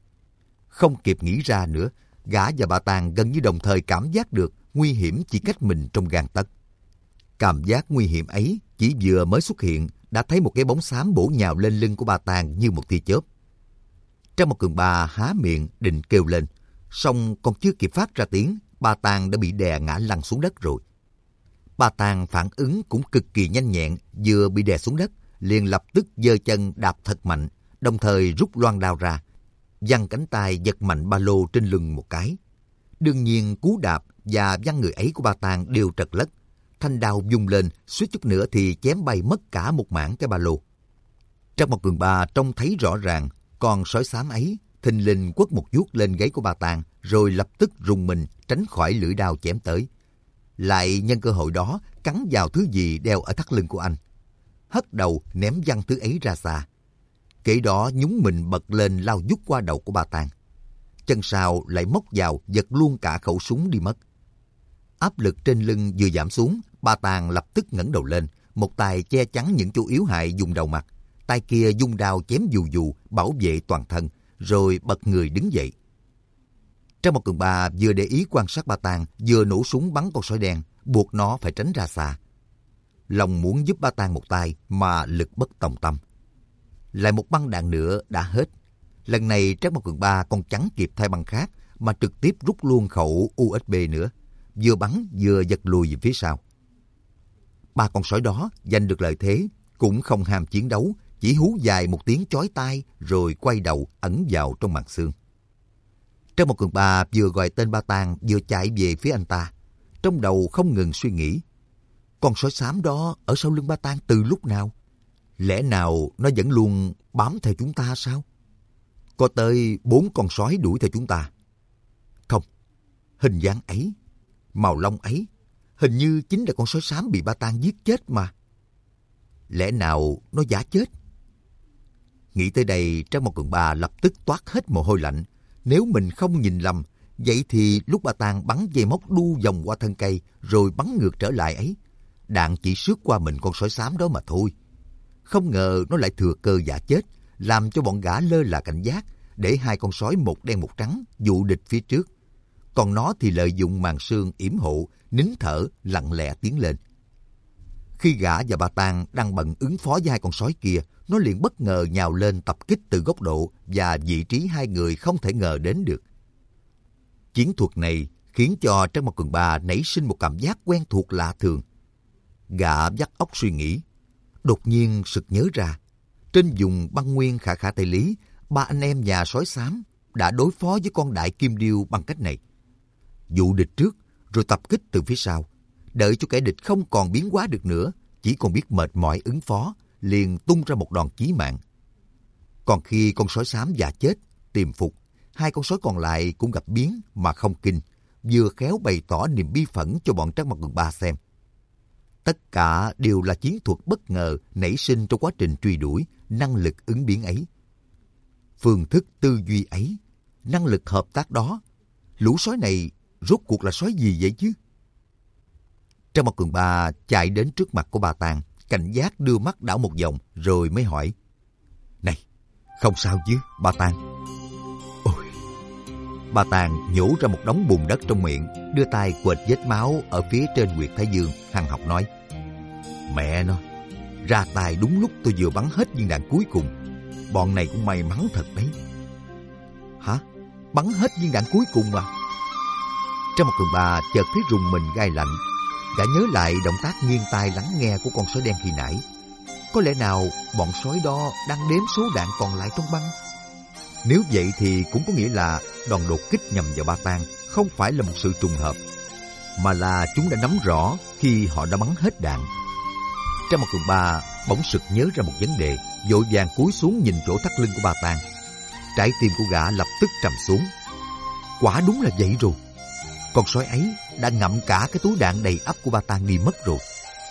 Không kịp nghĩ ra nữa, gã và Ba Tàng gần như đồng thời cảm giác được nguy hiểm chỉ cách mình trong gang tấc. Cảm giác nguy hiểm ấy chỉ vừa mới xuất hiện, đã thấy một cái bóng xám bổ nhào lên lưng của Ba Tàng như một tia chớp. Trắc Mộc Cường Ba há miệng định kêu lên, song còn chưa kịp phát ra tiếng, Ba Tàng đã bị đè ngã lăn xuống đất rồi. Ba Tàng phản ứng cũng cực kỳ nhanh nhẹn, vừa bị đè xuống đất, liền lập tức giơ chân đạp thật mạnh, đồng thời rút loan đao ra, giăng cánh tay giật mạnh ba lô trên lưng một cái. Đương nhiên cú đạp và văng người ấy của Ba Tàng đều trật lất, thanh đao vung lên, suýt chút nữa thì chém bay mất cả một mảng cái ba lô. Trắc Mộc Cường Ba trông thấy rõ ràng, con sói xám ấy thình lình quất một vuốt lên gáy của Ba Tàng, rồi lập tức rùng mình tránh khỏi lưỡi đao chém tới. Lại nhân cơ hội đó cắn vào thứ gì đeo ở thắt lưng của anh, hất đầu ném văng thứ ấy ra xa. Kể đó nhúng mình bật lên lao vút qua đầu của Ba Tàng. Chân sau lại móc vào giật luôn cả khẩu súng đi mất. Áp lực trên lưng vừa giảm xuống, Ba Tàng lập tức ngẩng đầu lên, một tay che chắn những chỗ yếu hại dùng đầu mặt, tay kia dung đao chém dù dù bảo vệ toàn thân, rồi bật người đứng dậy. Trắc Mộc Cường Ba vừa để ý quan sát Ba Tàng, vừa nổ súng bắn con sói đen, buộc nó phải tránh ra xa. Lòng muốn giúp Ba Tàng một tay mà lực bất tòng tâm. Lại một băng đạn nữa đã hết. Lần này Trắc Mộc Cường Ba còn chẳng kịp thay băng khác, mà trực tiếp rút luôn khẩu u ét bê nữa, vừa bắn vừa giật lùi về phía sau. Ba con sói đó giành được lợi thế, cũng không ham chiến đấu, chỉ hú dài một tiếng chói tai rồi quay đầu ẩn vào trong màn sương. Trắc Mộc Cường Ba vừa gọi tên Ba Tàng vừa chạy về phía anh ta, trong đầu không ngừng suy nghĩ. Con sói xám đó ở sau lưng Ba Tàng từ lúc nào? Lẽ nào nó vẫn luôn bám theo chúng ta sao? Có tới bốn con sói đuổi theo chúng ta. Không, hình dáng ấy, màu lông ấy, hình như chính là con sói xám bị Ba Tàng giết chết mà. Lẽ nào nó giả chết? Nghĩ tới đây, Trắc Mộc Cường Ba lập tức toát hết mồ hôi lạnh. Nếu mình không nhìn lầm, vậy thì lúc Ba Tàng bắn dây móc đu vòng qua thân cây rồi bắn ngược trở lại ấy, đạn chỉ xước qua mình con sói xám đó mà thôi. Không ngờ nó lại thừa cơ giả chết, làm cho bọn gã lơ là cảnh giác, để hai con sói một đen một trắng dụ địch phía trước. Còn nó thì lợi dụng màn sương yểm hộ, nín thở, lặng lẽ tiến lên. Khi gã và Ba Tàng đang bận ứng phó với hai con sói kia, nó liền bất ngờ nhào lên tập kích từ góc độ và vị trí hai người không thể ngờ đến được. Chiến thuật này khiến cho Trác Mộc Cường Ba nảy sinh một cảm giác quen thuộc lạ thường. Gã vắt óc suy nghĩ, đột nhiên sực nhớ ra, trên vùng băng nguyên Khả Khả Tây Lý, ba anh em nhà sói xám đã đối phó với con đại kim điêu bằng cách này. Dụ địch trước, rồi tập kích từ phía sau. Đợi cho kẻ địch không còn biến hóa được nữa, chỉ còn biết mệt mỏi ứng phó, liền tung ra một đòn chí mạng. Còn khi con sói xám già chết, tiềm phục, hai con sói còn lại cũng gặp biến mà không kinh, vừa khéo bày tỏ niềm bi phẫn cho bọn Trác Mộc Cường Ba xem. Tất cả đều là chiến thuật bất ngờ nảy sinh trong quá trình truy đuổi, năng lực ứng biến ấy. Phương thức tư duy ấy, năng lực hợp tác đó, lũ sói này rốt cuộc là sói gì vậy chứ? Trác Mộc Cường Ba chạy đến trước mặt của Ba Tàng, cảnh giác đưa mắt đảo một vòng rồi mới hỏi. Này, không sao chứ, Ba Tàng? Ôi! Ba Tàng nhổ ra một đống bùn đất trong miệng, đưa tay quệt vết máu ở phía trên huyệt thái dương, hằn học nói. Mẹ nó, ra tay đúng lúc tôi vừa bắn hết viên đạn cuối cùng. Bọn này cũng may mắn thật đấy. Hả? Bắn hết viên đạn cuối cùng mà? Trác Mộc Cường Ba chợt thấy rùng mình gai lạnh. Gã nhớ lại động tác nghiêng tai lắng nghe của con sói đen khi nãy. Có lẽ nào bọn sói đó đang đếm số đạn còn lại trong băng? Nếu vậy thì cũng có nghĩa là đòn đột kích nhằm vào Ba Tàng không phải là một sự trùng hợp, mà là chúng đã nắm rõ khi họ đã bắn hết đạn. Trác Mộc Cường Ba bỗng sực nhớ ra một vấn đề, vội vàng cúi xuống nhìn chỗ thắt lưng của Ba Tàng. Trái tim của gã lập tức trầm xuống. Quả đúng là vậy rồi. Con sói ấy đã ngậm cả cái túi đạn đầy ắp của Ba Tàng đi mất rồi.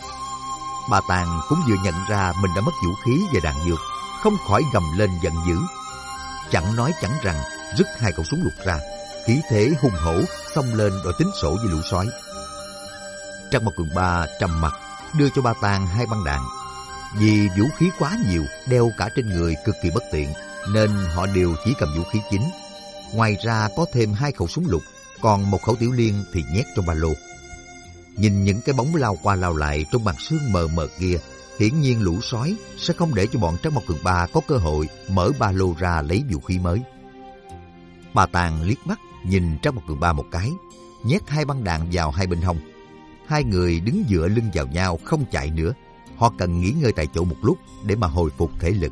Ba Tàng cũng vừa nhận ra mình đã mất vũ khí và đạn dược, không khỏi gầm lên giận dữ. Chẳng nói chẳng rằng, rứt hai khẩu súng lục ra, khí thế hung hổ xông lên đòi tính sổ với lũ sói. Trác Mộc Cường Ba trầm mặt đưa cho Ba Tàng hai băng đạn. Vì vũ khí quá nhiều, đeo cả trên người cực kỳ bất tiện, nên họ đều chỉ cầm vũ khí chính. Ngoài ra có thêm hai khẩu súng lục, còn một khẩu tiểu liên thì nhét trong ba lô. Nhìn những cái bóng lao qua lao lại trong màn sương mờ mờ kia, hiển nhiên lũ sói sẽ không để cho bọn Trác Mộc Cường Ba có cơ hội mở ba lô ra lấy vũ khí mới. Ba Tàng liếc mắt nhìn Trác Mộc Cường Ba một cái, nhét hai băng đạn vào hai bên hông. Hai người đứng dựa lưng vào nhau không chạy nữa. Họ cần nghỉ ngơi tại chỗ một lúc để mà hồi phục thể lực.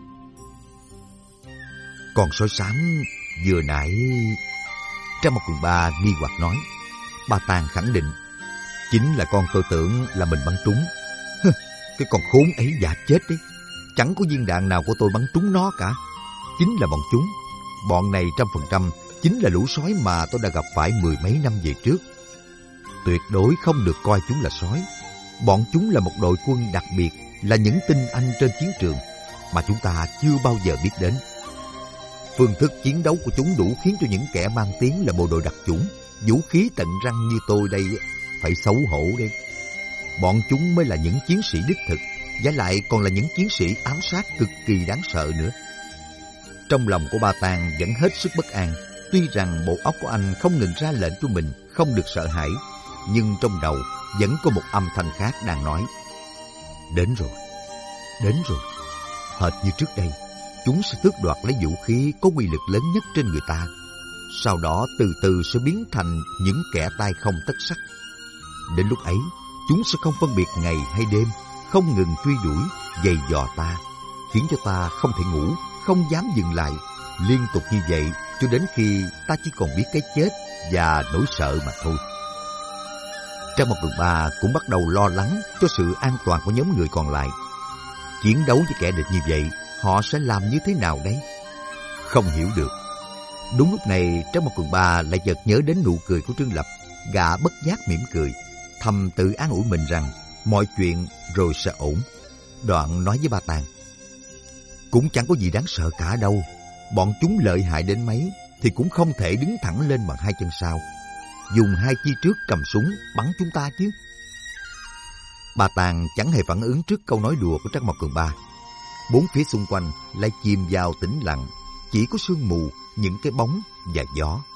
Con sói xám vừa nãy... Trác Mộc Cường Ba nghi hoặc nói. Ba Tàng khẳng định. Chính là con tôi tưởng là mình bắn trúng. Cái con khốn ấy dạ chết đấy. Chẳng có viên đạn nào của tôi bắn trúng nó cả. Chính là bọn chúng. Bọn này trăm phần trăm chính là lũ sói mà tôi đã gặp phải mười mấy năm về trước. Tuyệt đối không được coi chúng là sói. Bọn chúng là một đội quân đặc biệt, là những tinh anh trên chiến trường mà chúng ta chưa bao giờ biết đến. Phương thức chiến đấu của chúng đủ khiến cho những kẻ mang tiếng là bộ đội đặc chủng, vũ khí tận răng như tôi đây phải xấu hổ đấy. Bọn chúng mới là những chiến sĩ đích thực, và lại còn là những chiến sĩ ám sát cực kỳ đáng sợ nữa. Trong lòng của Ba Tàng vẫn hết sức bất an. Tuy rằng bộ óc của anh không ngừng ra lệnh cho mình không được sợ hãi, nhưng trong đầu vẫn có một âm thanh khác đang nói. Đến rồi, đến rồi. Hệt như trước đây, chúng sẽ tước đoạt lấy vũ khí có uy lực lớn nhất trên người ta. Sau đó từ từ sẽ biến thành những kẻ tay không tất sắt. Đến lúc ấy, chúng sẽ không phân biệt ngày hay đêm, không ngừng truy đuổi, giày dò ta, khiến cho ta không thể ngủ, không dám dừng lại, liên tục như vậy cho đến khi ta chỉ còn biết cái chết và nỗi sợ mà thôi. Trác Mộc Cường Ba cũng bắt đầu lo lắng cho sự an toàn của nhóm người còn lại. Chiến đấu với kẻ địch như vậy, họ sẽ làm như thế nào đấy? Không hiểu được. Đúng lúc này, Trác Mộc Cường Ba lại chợt nhớ đến nụ cười của Trương Lập. Gã bất giác mỉm cười, thầm tự an ủi mình rằng mọi chuyện rồi sẽ ổn. Đoạn nói với Ba Tàng. Cũng chẳng có gì đáng sợ cả đâu. Bọn chúng lợi hại đến mấy thì cũng không thể đứng thẳng lên bằng hai chân sau, dùng hai chi trước cầm súng bắn chúng ta chứ. Ba Tàng chẳng hề phản ứng trước câu nói đùa của Trác Mộc Cường Ba. Bốn phía xung quanh lại chìm vào tĩnh lặng, chỉ có sương mù, những cái bóng và gió.